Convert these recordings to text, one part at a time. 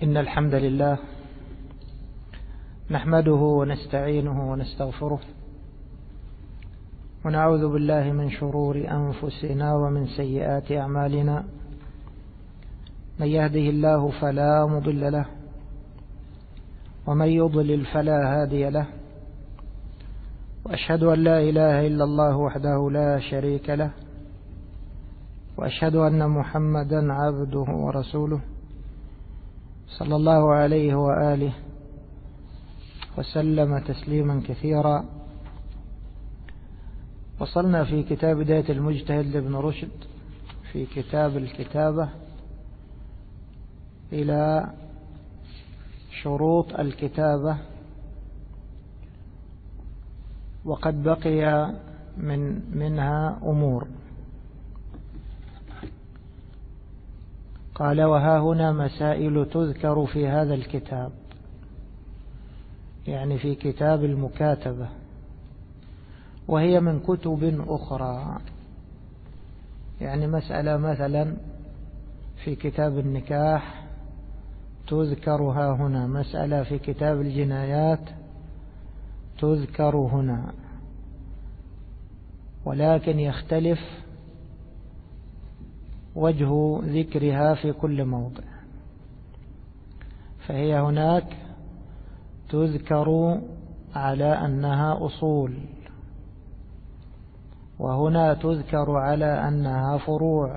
إن الحمد لله نحمده ونستعينه ونستغفره ونعوذ بالله من شرور أنفسنا ومن سيئات أعمالنا. من يهده الله فلا مضل له ومن يضلل فلا هادي له، وأشهد أن لا إله إلا الله وحده لا شريك له، وأشهد أن محمدا عبده ورسوله صلى الله عليه وآله وسلم تسليما كثيرا. وصلنا في كتاب بداية المجتهد لابن رشد في كتاب الكتابة إلى شروط الكتابة، وقد بقي منها أمور. قال: وها هنا مسائل تذكر في هذا الكتاب، يعني في كتاب المكاتبة، وهي من كتب أخرى. يعني مسألة مثلا في كتاب النكاح تذكرها هنا، مسألة في كتاب الجنايات تذكر هنا، ولكن يختلف وجه ذكرها في كل موضع. فهي هناك تذكر على أنها أصول، وهنا تذكر على أنها فروع،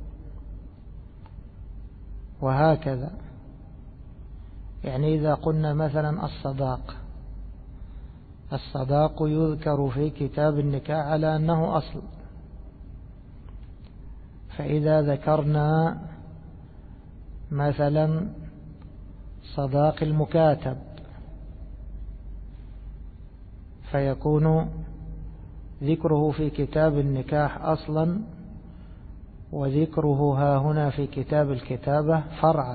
وهكذا. يعني إذا قلنا مثلا الصداق يذكر في كتاب النكاح على أنه أصل، فإذا ذكرنا مثلا صداق المكاتب فيكون ذكره في كتاب النكاح أصلا، وذكره ها هنا في كتاب الكتابة فرعا.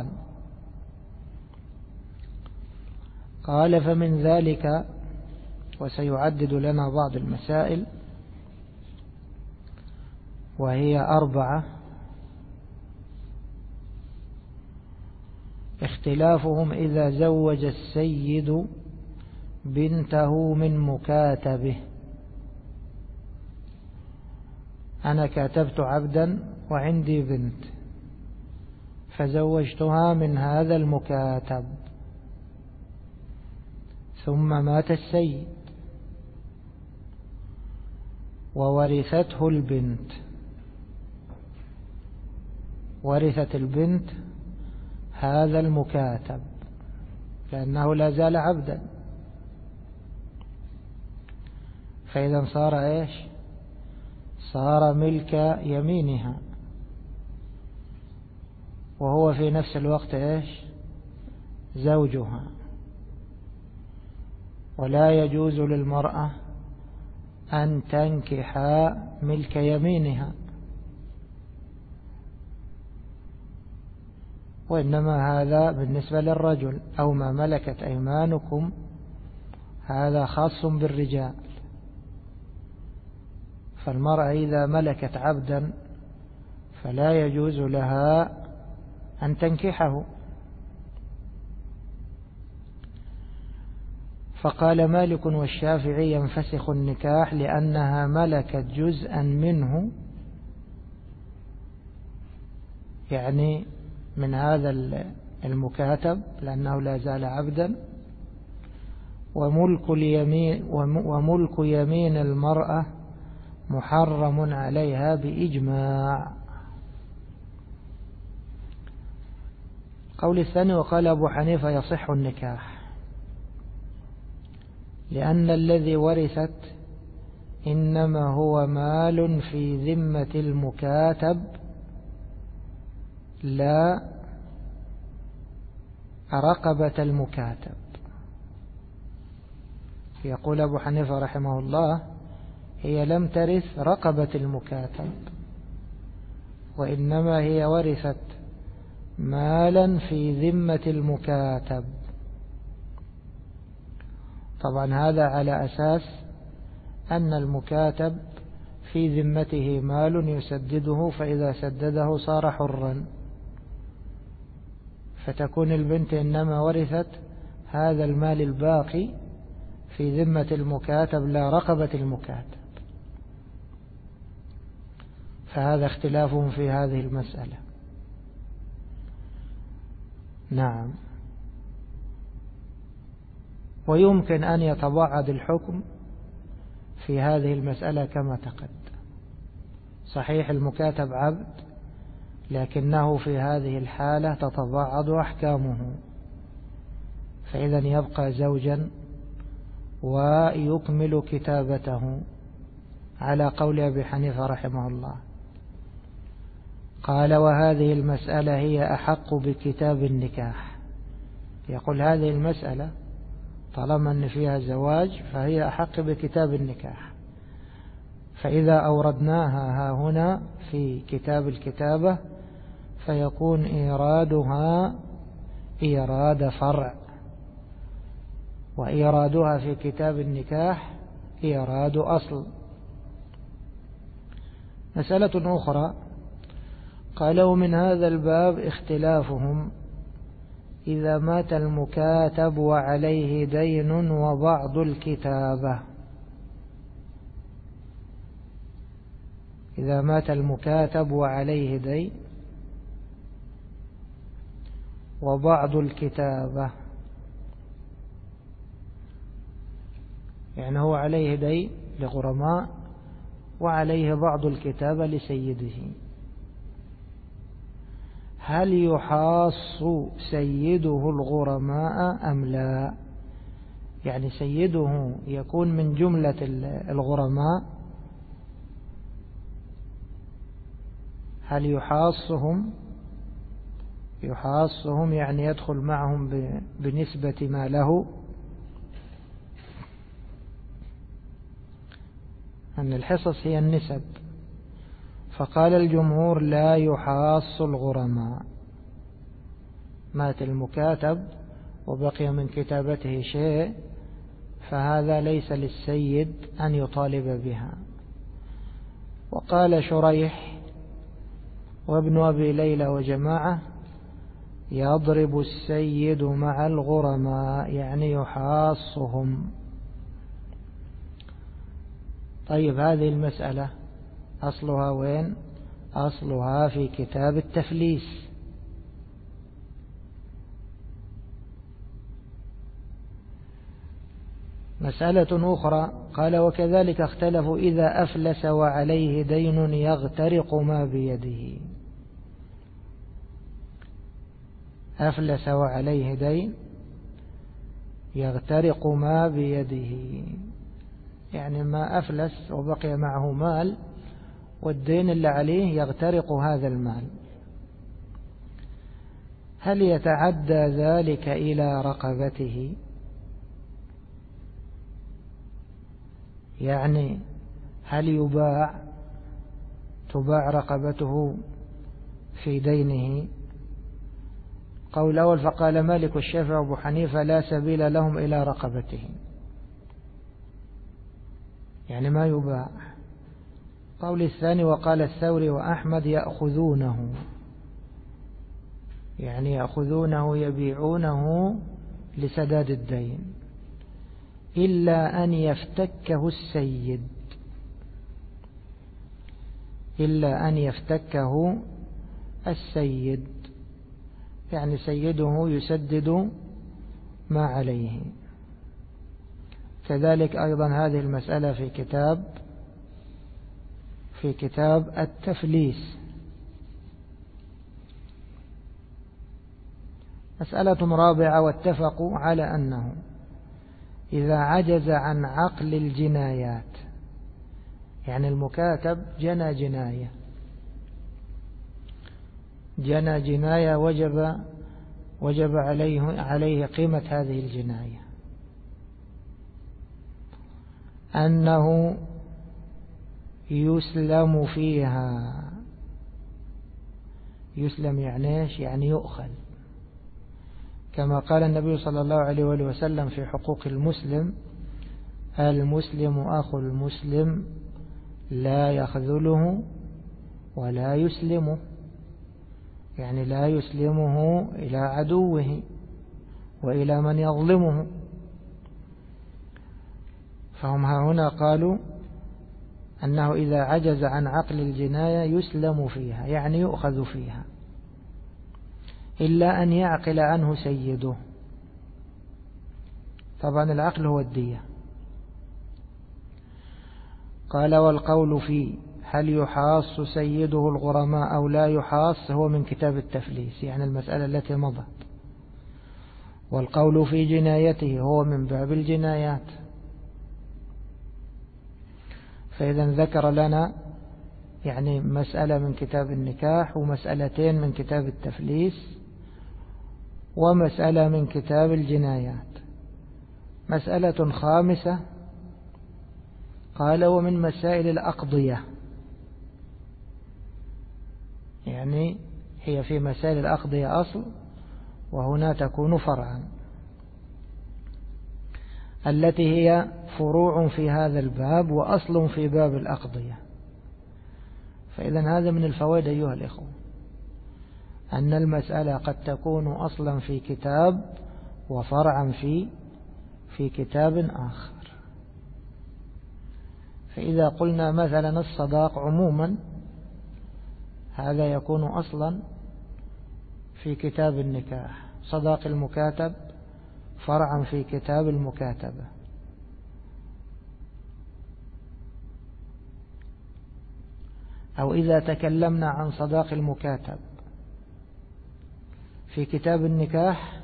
قال: فمن ذلك، وسيعدد لنا بعض المسائل وهي 4: اختلافهم إذا زوج السيد بنته من مكاتبه. أنا كاتبت عبدا وعندي بنت، فزوجتها من هذا المكاتب، ثم مات السيد وورثته البنت. ورثت البنت هذا المكاتب لأنه لا زال عبدا، فإذا صار إيش؟ صار ملك يمينها، وهو في نفس الوقت إيش؟ زوجها. ولا يجوز للمرأة أن تنكح ملك يمينها، وإنما هذا بالنسبة للرجل، أو ما ملكت أيمانكم، هذا خاص بالرجال. فالمرأة إذا ملكت عبدا فلا يجوز لها أن تنكحه. فقال مالك والشافعي: ينفسخ النكاح لأنها ملكت جزءا منه، يعني من هذا المكاتب لأنه لا زال عبدا. وملك يمين المرأة محرم عليها بإجماع. قول الثاني: وقال أبو حنيفة: يصح النكاح لأن الذي ورثت إنما هو مال في ذمة المكاتب، لا رقبة المكاتب. يقول أبو حنيفة رحمه الله: هي لم ترث رقبة المكاتب، وإنما هي ورثت مالا في ذمة المكاتب. طبعا هذا على أساس أن المكاتب في ذمته مال يسدده، فإذا سدده صار حرا، فتكون البنت إنما ورثت هذا المال الباقي في ذمة المكاتب لا رقبة المكاتب. فهذا اختلافهم في هذه المسألة. نعم. ويمكن أن يتباعد الحكم في هذه المسألة كما تقدم. صحيح المكاتب عبد، لكنه في هذه الحالة تتباعد أحكامه، فإذا يبقى زوجا ويكمل كتابته على قول أبي حنيفة رحمه الله. قال: وهذه المسألة هي أحق بكتاب النكاح. يقول هذه المسألة طالما أن فيها زواج فهي أحق بكتاب النكاح، فإذا أوردناها ها هنا في كتاب الكتابة فيكون إيرادها إيراد فرع، وإيرادها في كتاب النكاح إيراد أصل. مسألة أخرى قالوا من هذا الباب اختلافهم: إذا مات المكاتب وعليه دين وبعض الكتابة. إذا مات المكاتب وعليه دين وبعض الكتابة، يعني هو عليه دين لغرماء وعليه بعض الكتابة لسيده، هل يحاص سيده الغرماء أم لا؟ يعني سيده يكون من جملة الغرماء، هل يحاصهم يعني يدخل معهم بنسبة ما له؟ أن الحصص هي النسب، فقال الجمهور لا يحاص الغرماء. مات المكاتب وبقي من كتابته شيء، فهذا ليس للسيد أن يطالب بها. وقال شريح وابن أبي ليلى وجماعة: يضرب السيد مع الغرماء، يعني يحاصهم. طيب هذه المسألة أصلها وين؟ أصلها في كتاب التفليس. مسألة أخرى قال: وكذلك اختلفوا إذا أفلس وعليه دين يغترق ما بيده. أفلس وعليه دين يغترق ما بيده، يعني ما أفلس وبقي معه مال والدين اللي عليه يغترق هذا المال، هل يتعدى ذلك إلى رقبته؟ يعني هل تباع رقبته في دينه؟ قول الأول: فقال مالك والشافعي وأبو حنيفة لا سبيل لهم إلى رقبته، يعني ما يباع. قول الثاني: وقال الثوري وأحمد يأخذونه، يعني يأخذونه يبيعونه لسداد الدين، إلا أن يفتكه السيد، إلا أن يفتكه السيد، يعني سيده يسدد ما عليه. كذلك أيضا هذه المسألة في كتاب التفليس. مسألة رابعة: واتفقوا على أنه إذا عجز عن عقل الجنايات، يعني المكاتب جنى جناية وجب عليه قيمة هذه الجناية، أنه يسلم فيها. يسلم يعني إيش؟ يعني يؤخذ، كما قال النبي صلى الله عليه وسلم في حقوق المسلم: المسلم أخو المسلم لا يخذله ولا يسلمه. يعني لا يسلمه إلى عدوه وإلى من يظلمه. فهم هنا قالوا أنه إذا عجز عن عقل الجناية يسلم فيها، يعني يؤخذ فيها، إلا أن يعقل عنه سيده. طبعا العقل هو الدية. قال والقول في هل يحاص سيده الغرماء أو لا يحاص هو من كتاب التفليس، يعني المسألة التي مضت. والقول في جنايته هو من باب الجنايات. فإذا ذكر لنا يعني مسألة من كتاب النكاح ومسألتين من كتاب التفليس ومسألة من كتاب الجنايات. مسألة خامسة قال ومن مسائل الأقضية، يعني هي في مسائل الأقضية أصل وهنا تكون فرعا، التي هي فروع في هذا الباب وأصل في باب الأقضية. فإذا هذا من الفوائد أيها الإخوة، أن المسألة قد تكون أصلا في كتاب وفرعا في كتاب آخر. فإذا قلنا مثلا الصداق عموما هذا يكون أصلا في كتاب النكاح، صداق المكاتب فرعا في كتاب المكاتبة. أو إذا تكلمنا عن صداق المكاتب في كتاب النكاح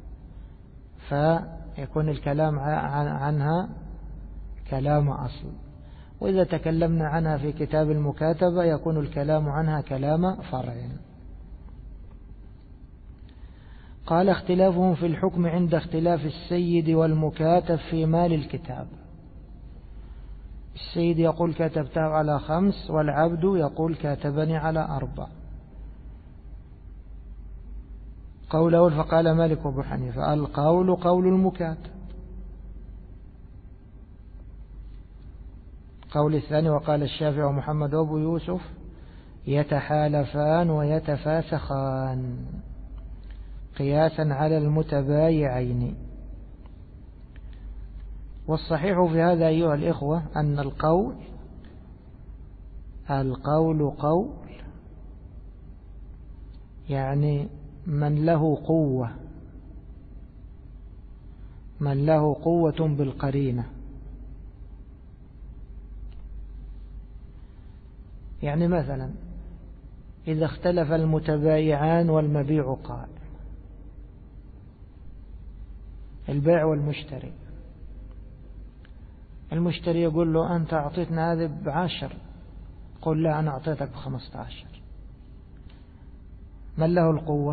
فيكون الكلام عنها كلام أصل، وإذا تكلمنا عنها في كتاب المكاتبة يكون الكلام عنها كلام فرع. قال اختلافهم في الحكم عند اختلاف السيد والمكاتب في مال الكتاب. السيد يقول كتبته على 5 والعبد يقول كاتبني على 4. قوله فقال مالك وابو حنيفة القول قول المكاتب. قول الثاني وقال الشافعي ومحمد وابو يوسف يتحالفان ويتفاسخان قياسا على المتبايعين. والصحيح في هذا أيها الإخوة أن القول قول يعني من له قوة بالقرينة. يعني مثلا إذا اختلف المتبايعان والمبيع قائم، البيع والمشتري، المشتري يقول له أنت أعطيتنا هذه ب10، قل لا أنا أعطيتك ب15. من له القوة؟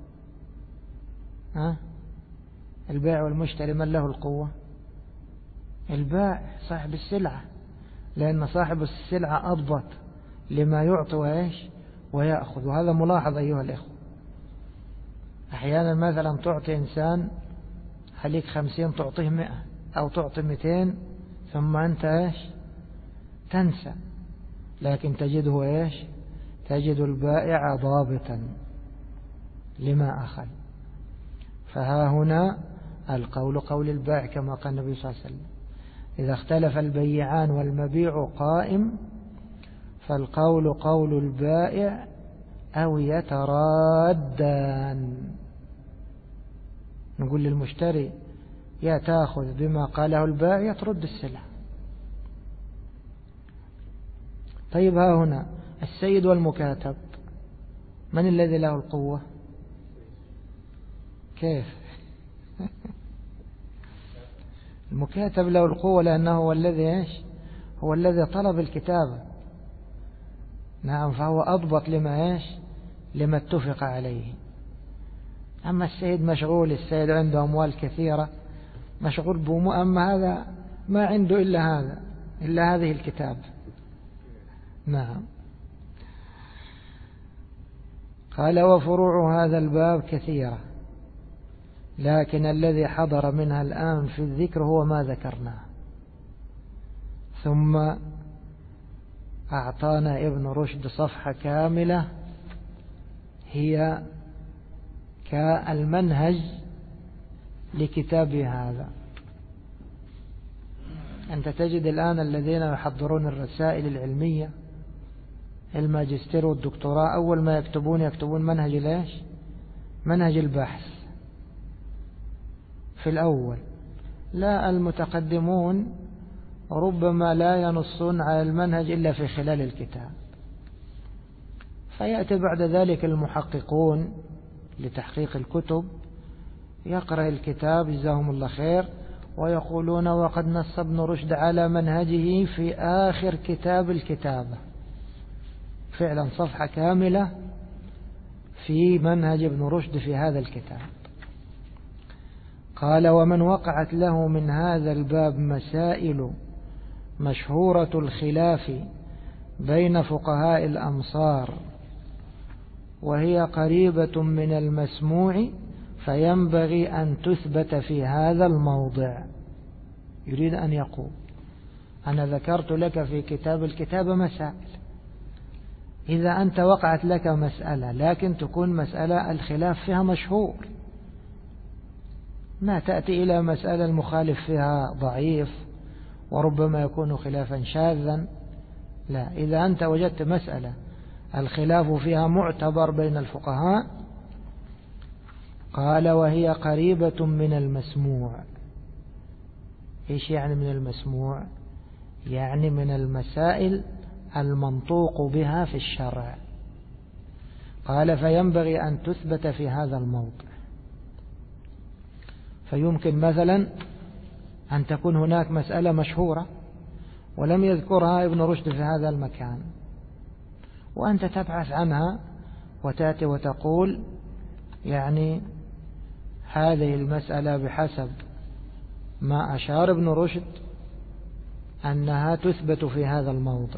البيع والمشتري من له القوة؟ البائع صاحب السلعة، لأن صاحب السلعة أضبط لما يعطي ويأخذ. وهذا ملاحظ أيها الإخوة. أحيانا مثلا تعطي إنسان خليك 50 تعطيه 100 أو تعطي 200 ثم أنت تنسى، لكن تجده تجد البائع ضابطا لما أخذ. فها هنا القول قول البائع كما قال النبي صلى الله عليه وسلم إذا اختلف البيعان والمبيع قائم فالقول قول البائع أو يترادان. نقول للمشتري يا تأخذ بما قاله البائع يا ترد السلعة. طيب ها هنا السيد والمكاتب من الذي له القوة؟ كيف؟ المكاتب له القوة لأنه هو الذي هو الذي طلب الكتابة. نعم، فهو أضبط لما اتفق عليه. أما السيد مشغول، السيد عنده أموال كثيرة مشغول أما هذا ما عنده إلا هذه الكتاب. نعم. قال وفروع هذا الباب كثيرة، لكن الذي حضر منها الآن في الذكر هو ما ذكرناه. ثم أعطانا ابن رشد صفحة كاملة هي كالمنهج لكتاب هذا. أنت تجد الآن الذين يحضرون الرسائل العلمية الماجستير والدكتوراه أول ما يكتبون منهج ليش؟ منهج البحث في الأول. لا، المتقدمون ربما لا ينصون على المنهج إلا في خلال الكتاب، فيأتي بعد ذلك المحققون لتحقيق الكتب يقرأ الكتاب جزاهم الله خير ويقولون وقد نص ابن رشد على منهجه في آخر كتاب الكتابة، فعلا صفحة كاملة في منهج ابن رشد في هذا الكتاب. قال ومن وقعت له من هذا الباب مسائل مشهورة الخلاف بين فقهاء الأمصار وهي قريبة من المسموع فينبغي أن تثبت في هذا الموضع. يريد أن يقول أنا ذكرت لك في كتاب الكتابة مسائل، إذا أنت وقعت لك مسألة لكن تكون مسألة الخلاف فيها مشهور، ما تأتي إلى مسألة المخالف فيها ضعيف وربما يكون خلافا شاذا، لا، إذا أنت وجدت مسألة الخلاف فيها معتبر بين الفقهاء. قال وهي قريبة من المسموع. إيش يعني من المسموع؟ يعني من المسائل المنطوق بها في الشرع. قال فينبغي أن تثبت في هذا الموضع. فيمكن مثلا أن تكون هناك مسألة مشهورة ولم يذكرها ابن رشد في هذا المكان، وأنت تبحث عنها وتأتي وتقول يعني هذه المسألة بحسب ما أشار ابن رشد أنها تثبت في هذا الموضع.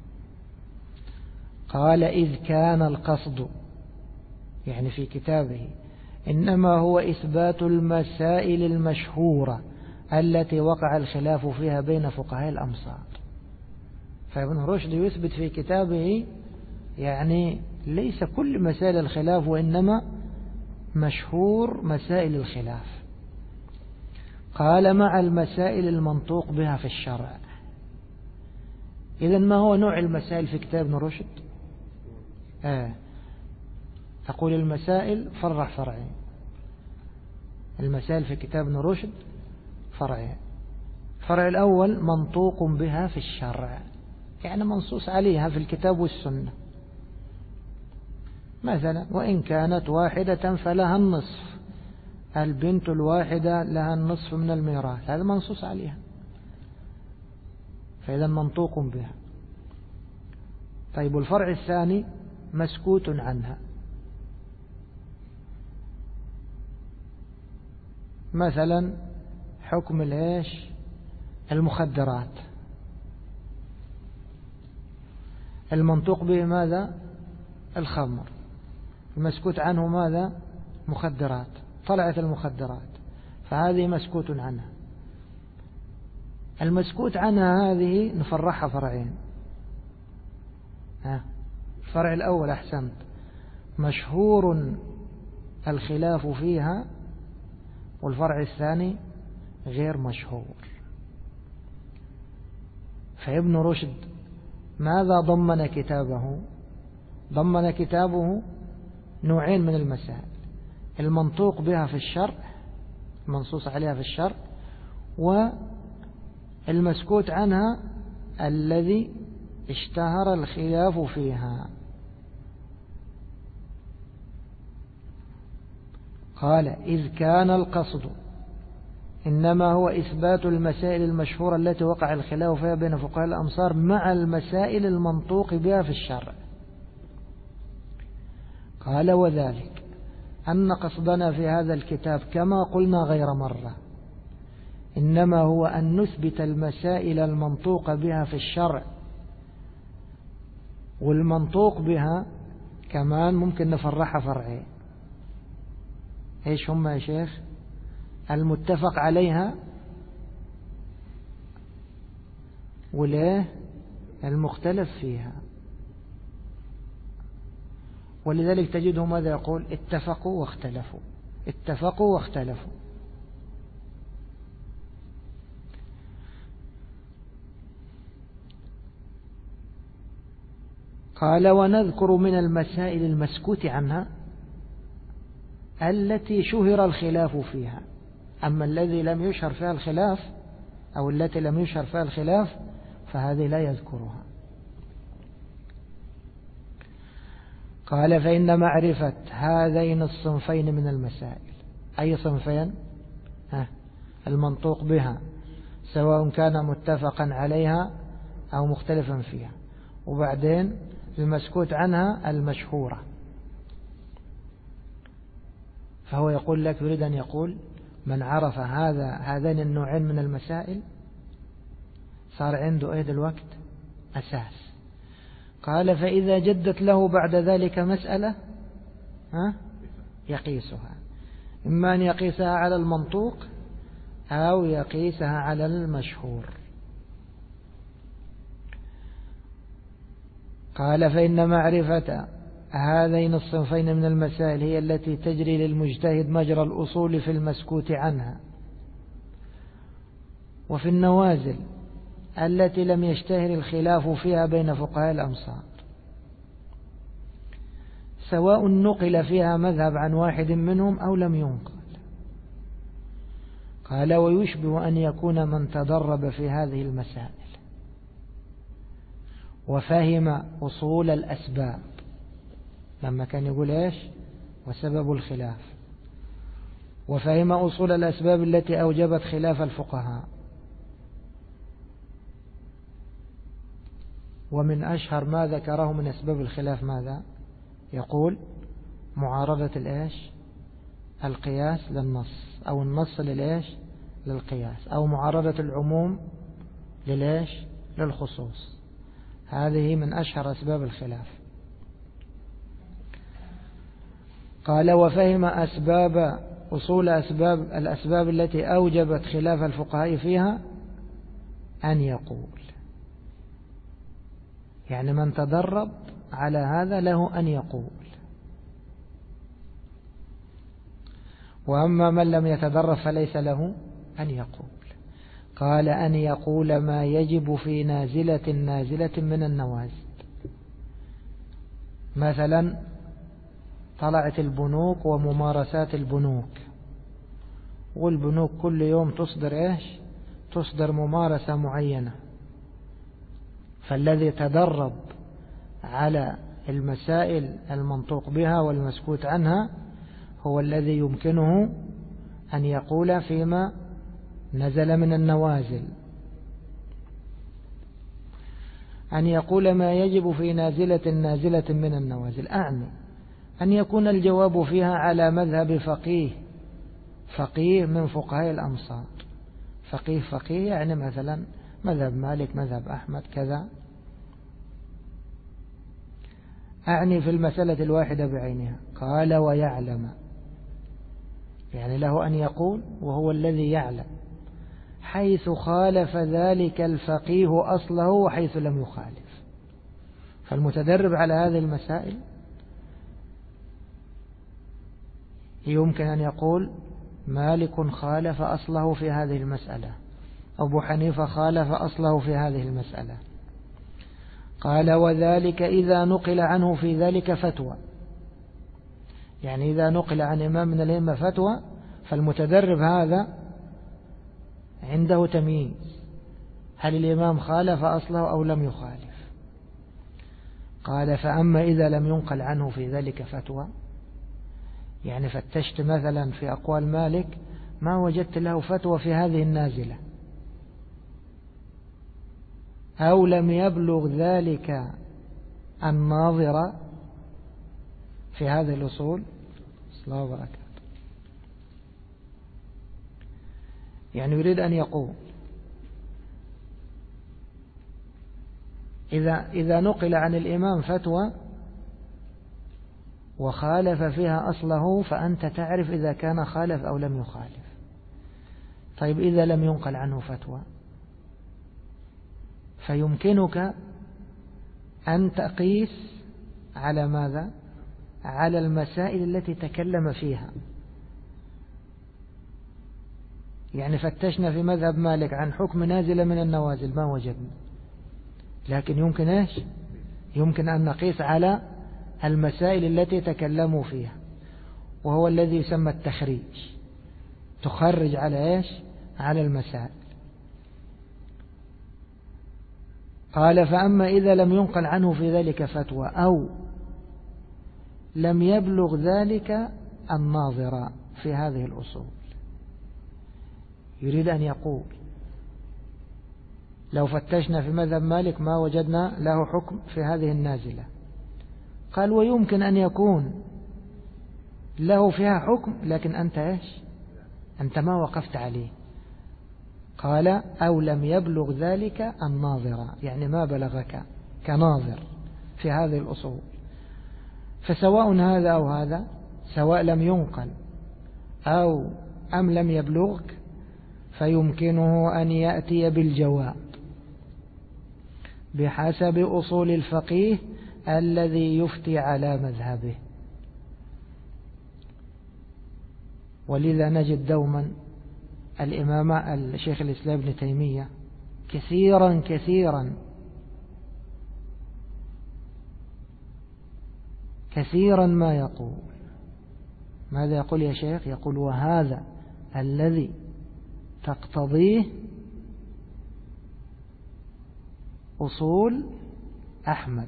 قال إذ كان القصد، يعني في كتابه، إنما هو إثبات المسائل المشهورة التي وقع الخلاف فيها بين فقهاء الأمصار. فابن رشد يثبت في كتابه يعني ليس كل مسائل الخلاف وإنما مشهور مسائل الخلاف. قال مع المسائل المنطوق بها في الشرع. إذن ما هو نوع المسائل في كتاب ابن رشد؟ تقول المسائل فرع فرعين. المسائل في كتاب ابن رشد فرعين. الفرع الأول منطوق بها في الشرع، يعني منصوص عليها في الكتاب والسنة. مثلا وإن كانت واحدة فلها النصف، البنت الواحدة لها النصف من الميراث، هذا منصوص عليها، فإذا منطوق بها. طيب والفرع الثاني مسكوت عنها. مثلا حكم الإيش؟ المخدرات، المنطوق به ماذا؟ الخمر. المسكوت عنه ماذا؟ مخدرات، طلعت المخدرات، فهذه مسكوت عنها. المسكوت عنها هذه نفرحها فرعين. الفرع الأول أحسنت، مشهور الخلاف فيها، والفرع الثاني غير مشهور. فابن رشد ماذا ضمن كتابه؟ ضمن كتابه نوعين من المسائل: المنطوق بها في الشرع، المنصوص عليها في الشرع، والمسكوت عنها الذي اشتهر الخلاف فيها. قال إذ كان القصد إنما هو إثبات المسائل المشهورة التي وقع الخلاف فيها بين فقهاء الأمصار مع المسائل المنطوق بها في الشرع. قال وذلك أن قصدنا في هذا الكتاب كما قلنا غير مرة إنما هو أن نثبت المسائل المنطوق بها في الشرع، والمنطوق بها كمان ممكن نفرحها فرعين. إيش هم يا شيخ؟ المتفق عليها، وليه المختلف فيها. ولذلك تجده ماذا يقول؟ اتفقوا واختلفوا، اتفقوا واختلفوا. قال ونذكر من المسائل المسكوت عنها التي شهر الخلاف فيها. أما الذي لم يشهر فيها الخلاف أو التي لم يشهر فيها الخلاف فهذه لا يذكرها. قال فإن معرفة هذين الصنفين من المسائل، أي صنفين؟ المنطوق بها سواء كان متفقا عليها أو مختلفا فيها، وبعدين المسكوت عنها المشهورة. فهو يقول لك، يريد أن يقول من عرف هذين النوعين من المسائل صار عنده ايه دلوقت؟ أساس. قال فإذا جدت له بعد ذلك مسألة يقيسها، إما أن يقيسها على المنطوق أو يقيسها على المشهور. قال فإن معرفة هذين الصنفين من المسائل هي التي تجري للمجتهد مجرى الأصول في المسكوت عنها، وفي النوازل التي لم يشتهر الخلاف فيها بين فقهاء الأمصار، سواء نقل فيها مذهب عن واحد منهم أو لم ينقل. قال ويشبه أن يكون من تدرب في هذه المسائل وفهم أصول الأسباب، لما كان يقول إيش؟ وسبب الخلاف، وفهم أصول الأسباب التي أوجبت خلاف الفقهاء. ومن أشهر ما ذكره من أسباب الخلاف ماذا؟ يقول معارضة الإيش؟ القياس للنص، أو النص للإيش؟ للقياس، أو معارضة العموم للإيش؟ للخصوص. هذه من أشهر أسباب الخلاف. قال وفهم أصول الأسباب التي أوجبت خلاف الفقهاء فيها أن يقول، يعني من تدرب على هذا له أن يقول. وأما من لم يتدرب فليس له أن يقول. قال أن يقول ما يجب في نازلة من النوازل. مثلا طلعت البنوك وممارسات البنوك، والبنوك كل يوم تصدر إيش؟ تصدر ممارسة معينة. فالذي تدرب على المسائل المنطوق بها والمسكوت عنها هو الذي يمكنه أن يقول فيما نزل من النوازل، أن يقول ما يجب في نازلة من النوازل. أعني أن يكون الجواب فيها على مذهب فقيه من فقهاء الأمصار. فقيه يعني مثلا مذهب مالك، مذهب أحمد، كذا. أعني في المسألة الواحدة بعينها. قال ويعلم، يعني له أن يقول وهو الذي يعلم، حيث خالف ذلك الفقيه أصله وحيث لم يخالف. فالمتدرب على هذه المسائل يمكن أن يقول مالك خالف أصله في هذه المسألة، أبو حنيفة خالف أصله في هذه المسألة. قال وذلك إذا نقل عنه في ذلك فتوى، يعني إذا نقل عن إمام من الأئمة فتوى فالمتدرب هذا عنده تمييز، هل الإمام خالف أصله أو لم يخالف. قال فأما إذا لم ينقل عنه في ذلك فتوى، يعني فتشت مثلا في أقوال مالك ما وجدت له فتوى في هذه النازلة، أو لم يبلغ ذلك الناظر في هذه الأصول. الله وبركاته. يعني يريد أن يقول إذا نقل عن الإمام فتوى وخالف فيها أصله فأنت تعرف إذا كان خالف أو لم يخالف. طيب إذا لم ينقل عنه فتوى فيمكنك أن تقيس على ماذا؟ على المسائل التي تكلم فيها. يعني فتشنا في مذهب مالك عن حكم نازلة من النوازل ما وجدنا، لكن يمكن إيش؟ يمكن أن نقيس على المسائل التي تكلموا فيها، وهو الذي يسمى التخريج، تخرج على إيش؟ على المسائل. قال فأما إذا لم ينقل عنه في ذلك فتوى أو لم يبلغ ذلك الناظر في هذه الأصول. يريد أن يقول لو فتشنا في مذهب مالك ما وجدنا له حكم في هذه النازلة. قال ويمكن أن يكون له فيها حكم لكن أنت إيش؟ أنت ما وقفت عليه. قال أو لم يبلغ ذلك الناظر، يعني ما بلغك كناظر في هذه الأصول. فسواء هذا أو هذا، سواء لم ينقل أو أم لم يبلغك، فيمكنه أن يأتي بالجواب بحسب أصول الفقيه الذي يفتي على مذهبه. ولذا نجد دوما الإمام الشيخ الإسلام ابن تيمية كثيرا ما يقول ماذا يقول يا شيخ؟ يقول وهذا الذي تقتضيه أصول أحمد.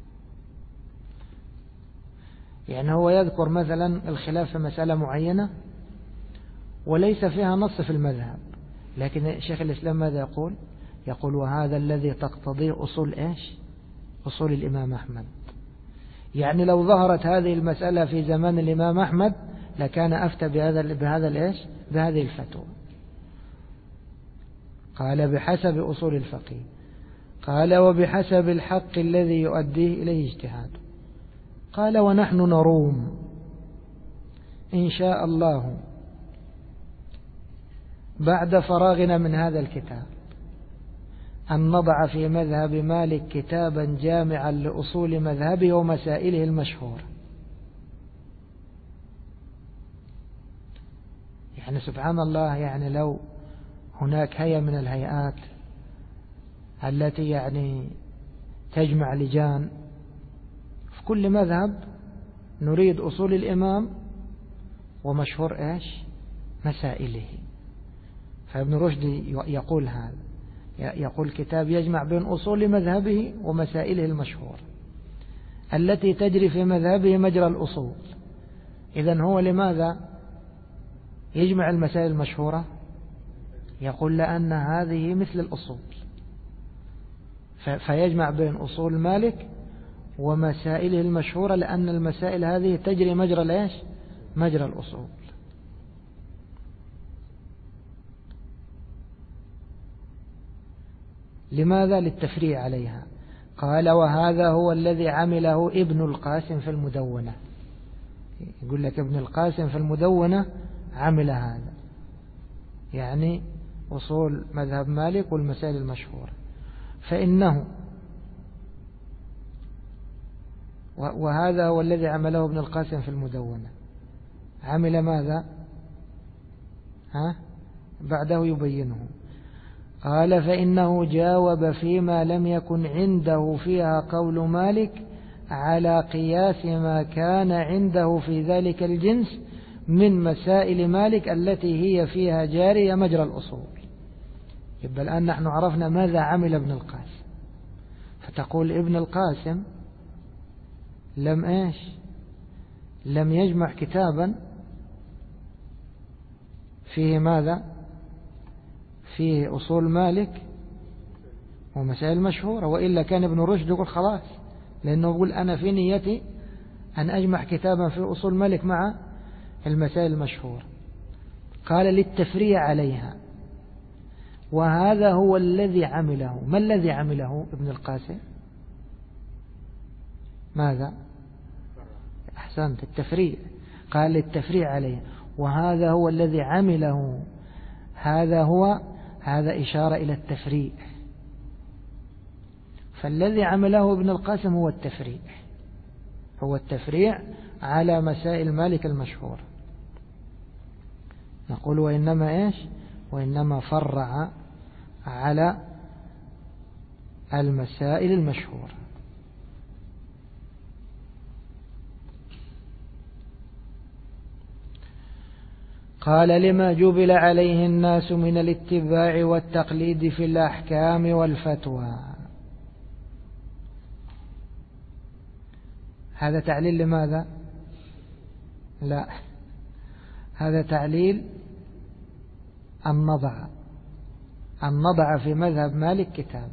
يعني هو يذكر مثلا الخلاف في مسألة معينة وليس فيها نص في المذهب، لكن شيخ الإسلام ماذا يقول؟ يقول وهذا الذي تقتضيه أصول إيش؟ أصول الإمام أحمد. يعني لو ظهرت هذه المسألة في زمان الإمام أحمد لكان أفتى بهذا الإيش؟ بهذه الفتوى. قال بحسب أصول الفقيه. قال وبحسب الحق الذي يؤديه إليه اجتهاد. قال ونحن نروم إن شاء الله بعد فراغنا من هذا الكتاب أن نضع في مذهب مالك كتابا جامعا لأصول مذهبه ومسائله المشهورة. يعني سبحان الله، يعني لو هناك هيئة من الهيئات التي يعني تجمع لجان في كل مذهب، نريد أصول الإمام ومشهور إيش؟ مسائله. فابن رشد يقول هذا، يقول كتاب يجمع بين أصول مذهبه ومسائله المشهورة التي تجري في مذهبه مجرى الأصول. إذن هو لماذا يجمع المسائل المشهورة؟ يقول لأن هذه مثل الأصول، فيجمع بين أصول مالك ومسائله المشهورة، لأن المسائل هذه تجري مجرى الإيش؟ مجرى الأصول. لماذا؟ للتفريع عليها. قال وهذا هو الذي عمله ابن القاسم في المدونة. يقول لك ابن القاسم في المدونة عمل هذا، يعني أصول مذهب مالك والمسائل المشهورة. فإنه وهذا هو الذي عمله ابن القاسم في المدونة. عمل ماذا؟ بعده يبينه. قال فإنه جاوب فيما لم يكن عنده فيها قول مالك على قياس ما كان عنده في ذلك الجنس من مسائل مالك التي هي فيها جارية مجرى الأصول. يبقى الآن نحن عرفنا ماذا عمل ابن القاسم. فتقول ابن القاسم لم يجمع كتابا فيه ماذا؟ فيه أصول مالك ومسائل مشهورة، وإلا كان ابن رشد يقول خلاص، لأنه يقول أنا في نيتي أن أجمع كتابا في أصول مالك مع المسائل المشهورة. قال للتفريع عليها. وهذا هو الذي عمله. ما الذي عمله ابن القاسم؟ ماذا؟ أحسنت، التفريع. قال للتفريع عليها وهذا هو الذي عمله. هذا إشارة إلى التفريع. فالذي عمله ابن القاسم هو التفريع على مسائل مالك المشهورة. نقول وإنما إيش؟ وإنما فرع على المسائل المشهورة. قال لما جبل عليه الناس من الاتباع والتقليد في الأحكام والفتوى. هذا تعليل لماذا؟ لا، هذا تعليل النضع في مذهب مالك كتاب،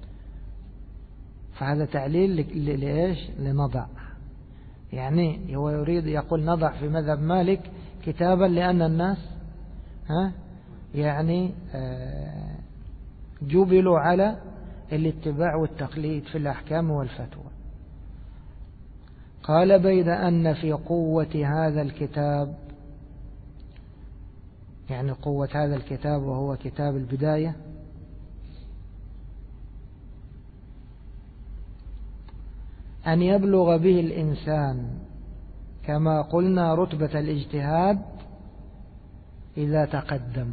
فهذا تعليل لإيش؟ لنضع، يعني هو يريد يقول نضع في مذهب مالك كتابا لأن الناس يعني جبلوا على الاتباع والتقليد في الأحكام والفتوى. قال بيد أن في قوة هذا الكتاب، يعني قوة هذا الكتاب وهو كتاب البداية، أن يبلغ به الإنسان كما قلنا رتبة الاجتهاد إذا تقدم.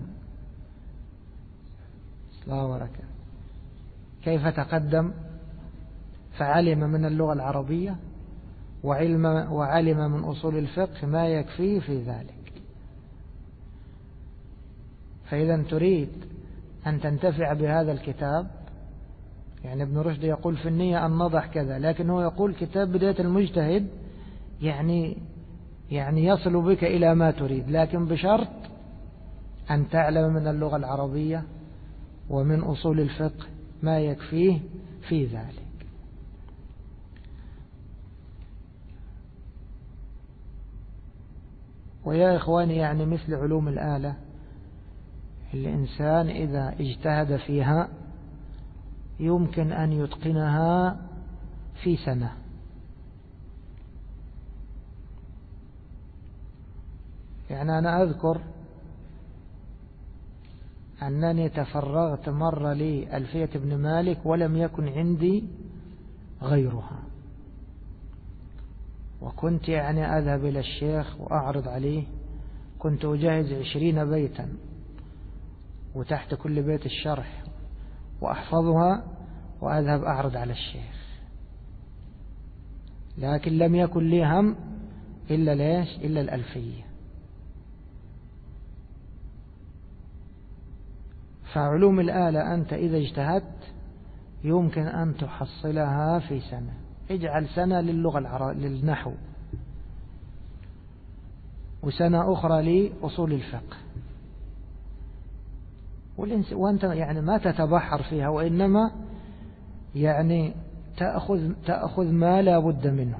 الله بركة. كيف تقدم؟ فعلم من اللغة العربية وعلم من أصول الفقه ما يكفيه في ذلك. فإذا تريد أن تنتفع بهذا الكتاب، يعني ابن رشد يقول في النية أن نضع كذا، لكن هو يقول كتاب بداية المجتهد يعني يصل بك إلى ما تريد، لكن بشرط أن تعلم من اللغة العربية ومن أصول الفقه ما يكفيه في ذلك. ويا إخواني، يعني مثل علوم الآلة، الإنسان إذا اجتهد فيها يمكن أن يتقنها في سنة. يعني أنا أذكر أنني تفرغت مرة لي ألفية ابن مالك ولم يكن عندي غيرها، وكنت يعني أذهب إلى الشيخ وأعرض عليه، كنت أجهز 20 بيتا وتحت كل بيت الشرح وأحفظها وأذهب أعرض على الشيخ، لكن لم يكن لي هم إلا ليش؟ إلا الألفية. فعلوم الآلة أنت إذا اجتهدت يمكن أن تحصلها في سنة. اجعل سنة للغة للنحو، وسنة أخرى لأصول الفقه، وأنت يعني ما تتبحر فيها، وإنما يعني تأخذ ما لا بد منه.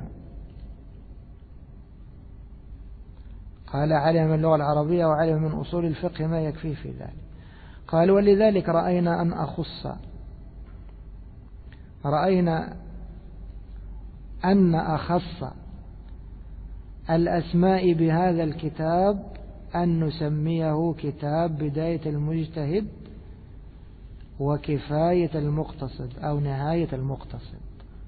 قال علم من اللغة العربية وعلم من أصول الفقه ما يكفي في ذلك. قال ولذلك رأينا أن أخص الأسماء بهذا الكتاب أن نسميه كتاب بداية المجتهد وكفاية المقتصد أو نهاية المقتصد.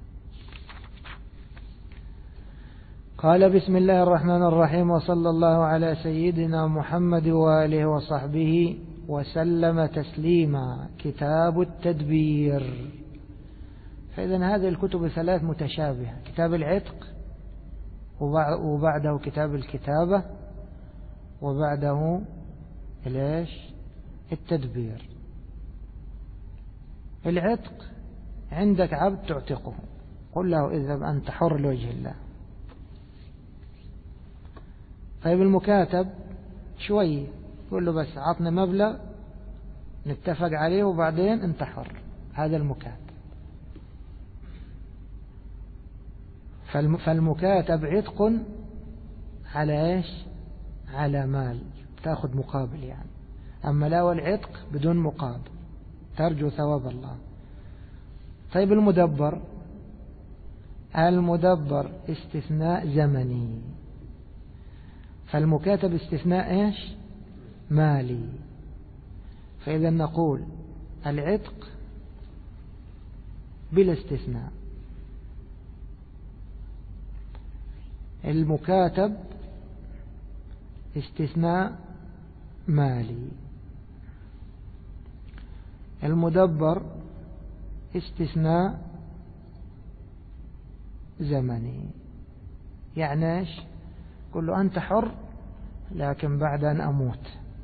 قال بسم الله الرحمن الرحيم، وصلى الله على سيدنا محمد وآله وصحبه وسلم تسليما. كتاب التدبير. فإذا هذه الكتب 3 متشابهة: كتاب العتق، وبعده كتاب الكتابة، وبعده التدبير. العتق عندك عبد تعتقه، قل له اذهب أنت حر لوجه الله. طيب المكاتب شوي، قل له بس عطنا مبلغ نتفق عليه وبعدين انت حر. هذا المكاتب. فالمكاتب عتق على ايش؟ على مال تأخذ مقابل يعني. أما لا، والعتق بدون مقابل ترجو ثواب الله. طيب المدبر استثناء زمني، فالمكاتب استثناء ايش؟ مالي. فإذا نقول العتق بلا استثناء، المكاتب استثناء مالي، المدبر استثناء زمني. يعني ايش؟ قل له أنت حر لكن بعد أن أموت.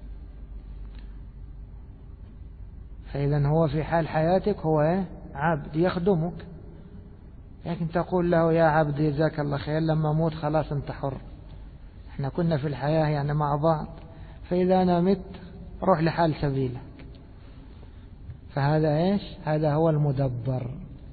فإذا هو في حال حياتك هو عبد يخدمك، لكن تقول له يا عبد جزاك الله خير لما أموت خلاص أنت حر، احنا كنا في الحياة يعني مع بعض، فإذا أنا مت روح لحال سبيلك. فهذا ايش؟ هذا هو المدبر.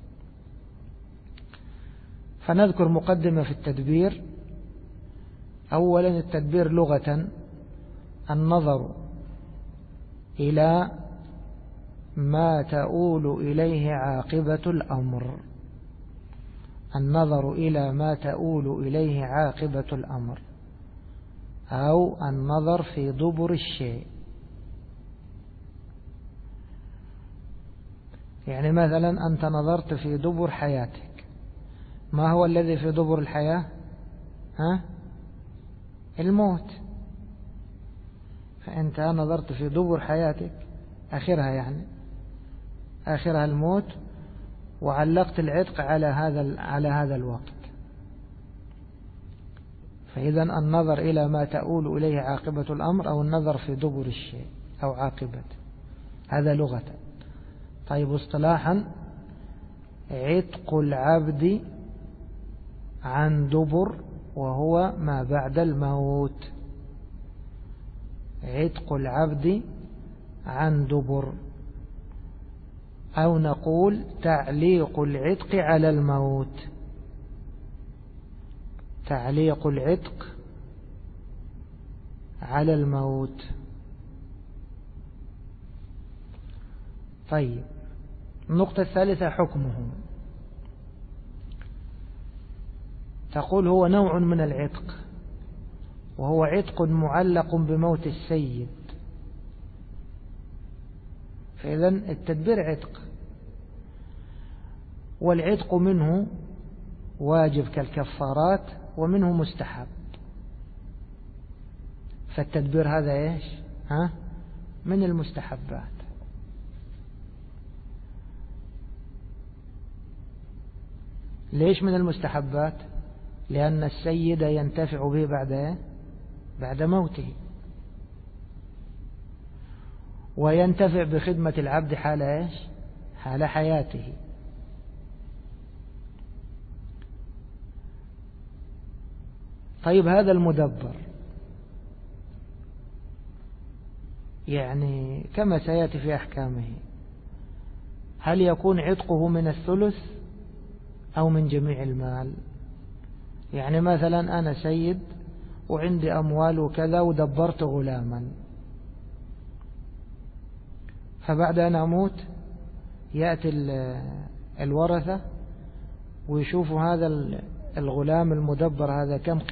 فنذكر مقدمة في التدبير. أولا التدبير لغة النظر إلى ما تؤول إليه عاقبة الأمر، النظر إلى ما تؤول إليه عاقبة الأمر، أو النظر في دبر الشيء. يعني مثلا أنت نظرت في دبر حياتك، ما هو الذي في دبر الحياة؟ الموت. فأنت نظرت في دبر حياتك آخرها، يعني آخرها الموت، وعلقت العتق على هذا الوقت. فإذا النظر إلى ما تؤول إليه عاقبة الأمر أو النظر في دبر الشيء أو عاقبته، هذا لغة. طيب اصطلاحا عتق العبد عن دبر وهو ما بعد الموت، عتق العبد عن دبر، أو نقول تعليق العتق على الموت، تعليق العتق على الموت. طيب النقطة الثالثة حكمه. تقول هو نوع من العتق، وهو عتق معلق بموت السيد. فإذا التدبير عتق، والعتق منه واجب كالكفارات ومنه مستحب. فالتدبير هذا ايش؟ من المستحبات. ليش من المستحبات؟ لأن السيد ينتفع به بعد موته، وينتفع بخدمة العبد حال ايش؟ حال حياته. طيب هذا المدبر يعني كما سيأتي في أحكامه، هل يكون عتقه من الثلث أو من جميع المال؟ يعني مثلا أنا سيد وعندي أموال وكذا ودبرت غلاما، فبعد أن أموت يأتي الورثة ويشوفوا هذا الغلام المدبر هذا كم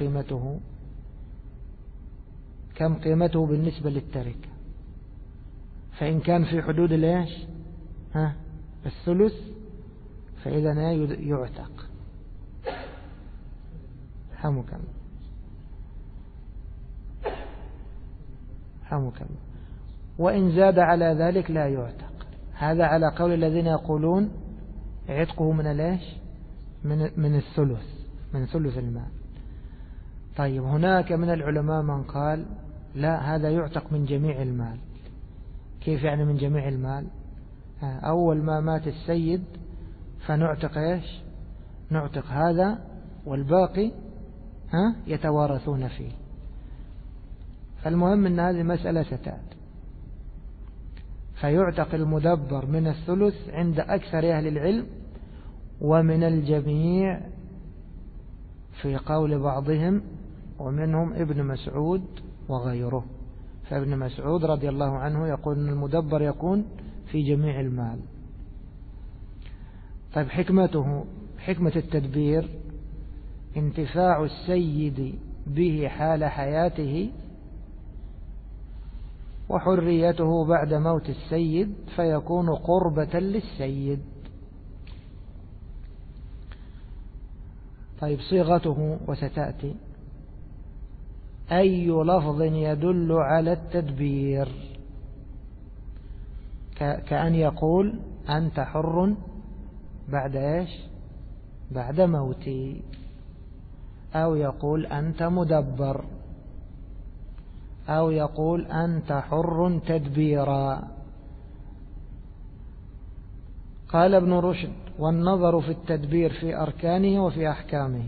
قيمته بالنسبة للتركة. فإن كان في حدود الايش؟ الثلث، فإذا يعتق. حمك الله. وإن زاد على ذلك لا يعتق. هذا على قول الذين يقولون عتقه من الايش؟ من الثلث، من ثلث المال. طيب هناك من العلماء من قال لا، هذا يعتق من جميع المال. كيف يعني من جميع المال؟ أول ما مات السيد فنعتق ايش؟ نعتق هذا، والباقي يتوارثون فيه. فالمهم أن هذه مسألة ستأتي. فيعتق المدبر من الثلث عند أكثر أهل العلم، ومن الجميع في قول بعضهم، ومنهم ابن مسعود وغيره. فابن مسعود رضي الله عنه يقول أن المدبر يكون في جميع المال. طيب حكمة التدبير انتفاع السيد به حال حياته، وحريته بعد موت السيد، فيكون قربة للسيد. طيب صيغته وستأتي. أي لفظ يدل على التدبير، كأن يقول أنت حر بعد إيش؟ بعد موتي، أو يقول أنت مدبر، أو يقول أنت حر تدبيرا. قال ابن رشد: والنظر في التدبير في أركانه وفي أحكامه،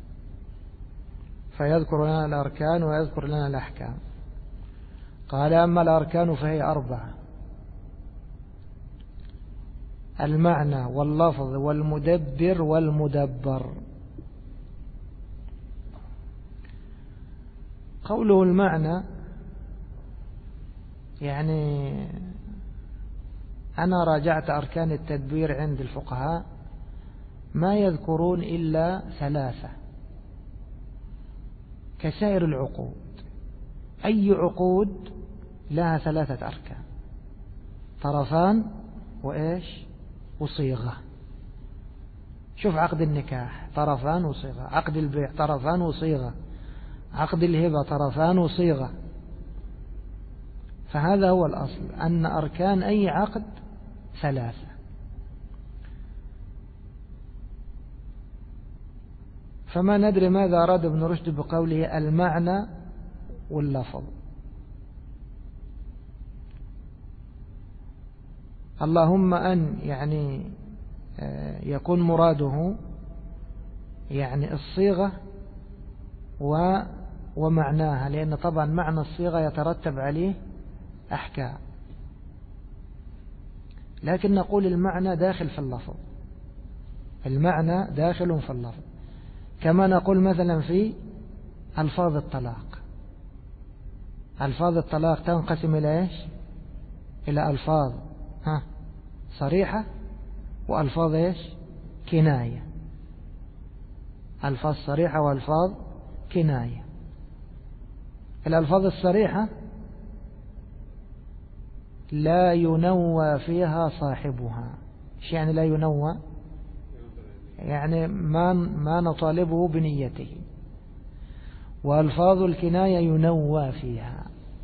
فيذكر لنا الأركان ويذكر لنا الأحكام. قال: أما الأركان فهي 4: المعنى واللفظ والمدبر والمدبر. قوله المعنى يعني أنا راجعت أركان التدبير عند الفقهاء ما يذكرون إلا 3 كسائر العقود. أي عقود لها 3 أركان: طرفان وإيش وصيغة. شوف عقد النكاح طرفان وصيغة، عقد البيع طرفان وصيغة، عقد الهبة طرفان وصيغة. فهذا هو الأصل، أن أركان أي عقد 3. فما ندري ماذا أراد ابن رشد بقوله المعنى واللفظ. اللهم أن يعني يكون مراده يعني الصيغة ومعناها، لأن طبعا معنى الصيغة يترتب عليه أحكام، لكن نقول المعنى داخل في اللفظ، المعنى داخل في اللفظ. كما نقول مثلا في ألفاظ الطلاق، ألفاظ الطلاق تنقسم إلى إيش؟ إلى ألفاظ صريحة وألفاظ إيش؟ كناية. ألفاظ صريحة وألفاظ كناية. الألفاظ الصريحة لا ينوى فيها صاحبها. إيش يعني لا ينوى؟ يعني ما نطالبه بنيته. وألفاظ الكناية ينوى فيها.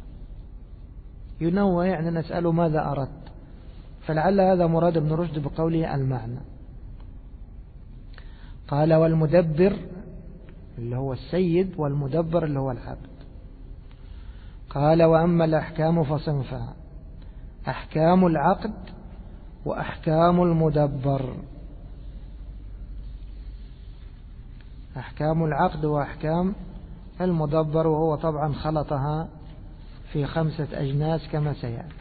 ينوى يعني نسأله ماذا أردت، فلعل هذا مراد ابن رشد بقوله المعنى. قال: والمدبر اللي هو السيد، والمدبر اللي هو العبد. قال: وأما الأحكام فصنفان: أحكام العقد وأحكام المدبر. أحكام العقد وأحكام المدبر، وهو طبعا خلطها في 5 أجناس كما سيأتي.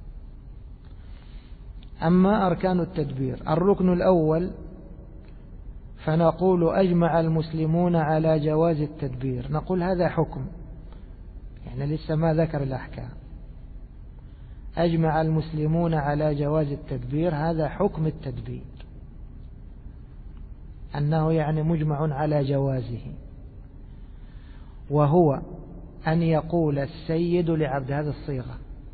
أما أركان التدبير: الركن الأول فنقول أجمع المسلمون على جواز التدبير. نقول هذا حكم، يعني لسه ما ذكر الأحكام. أجمع المسلمون على جواز التدبير، هذا حكم التدبير، أنه يعني مجمع على جوازه. وهو أن يقول السيد لعبده، هذه الصيغة،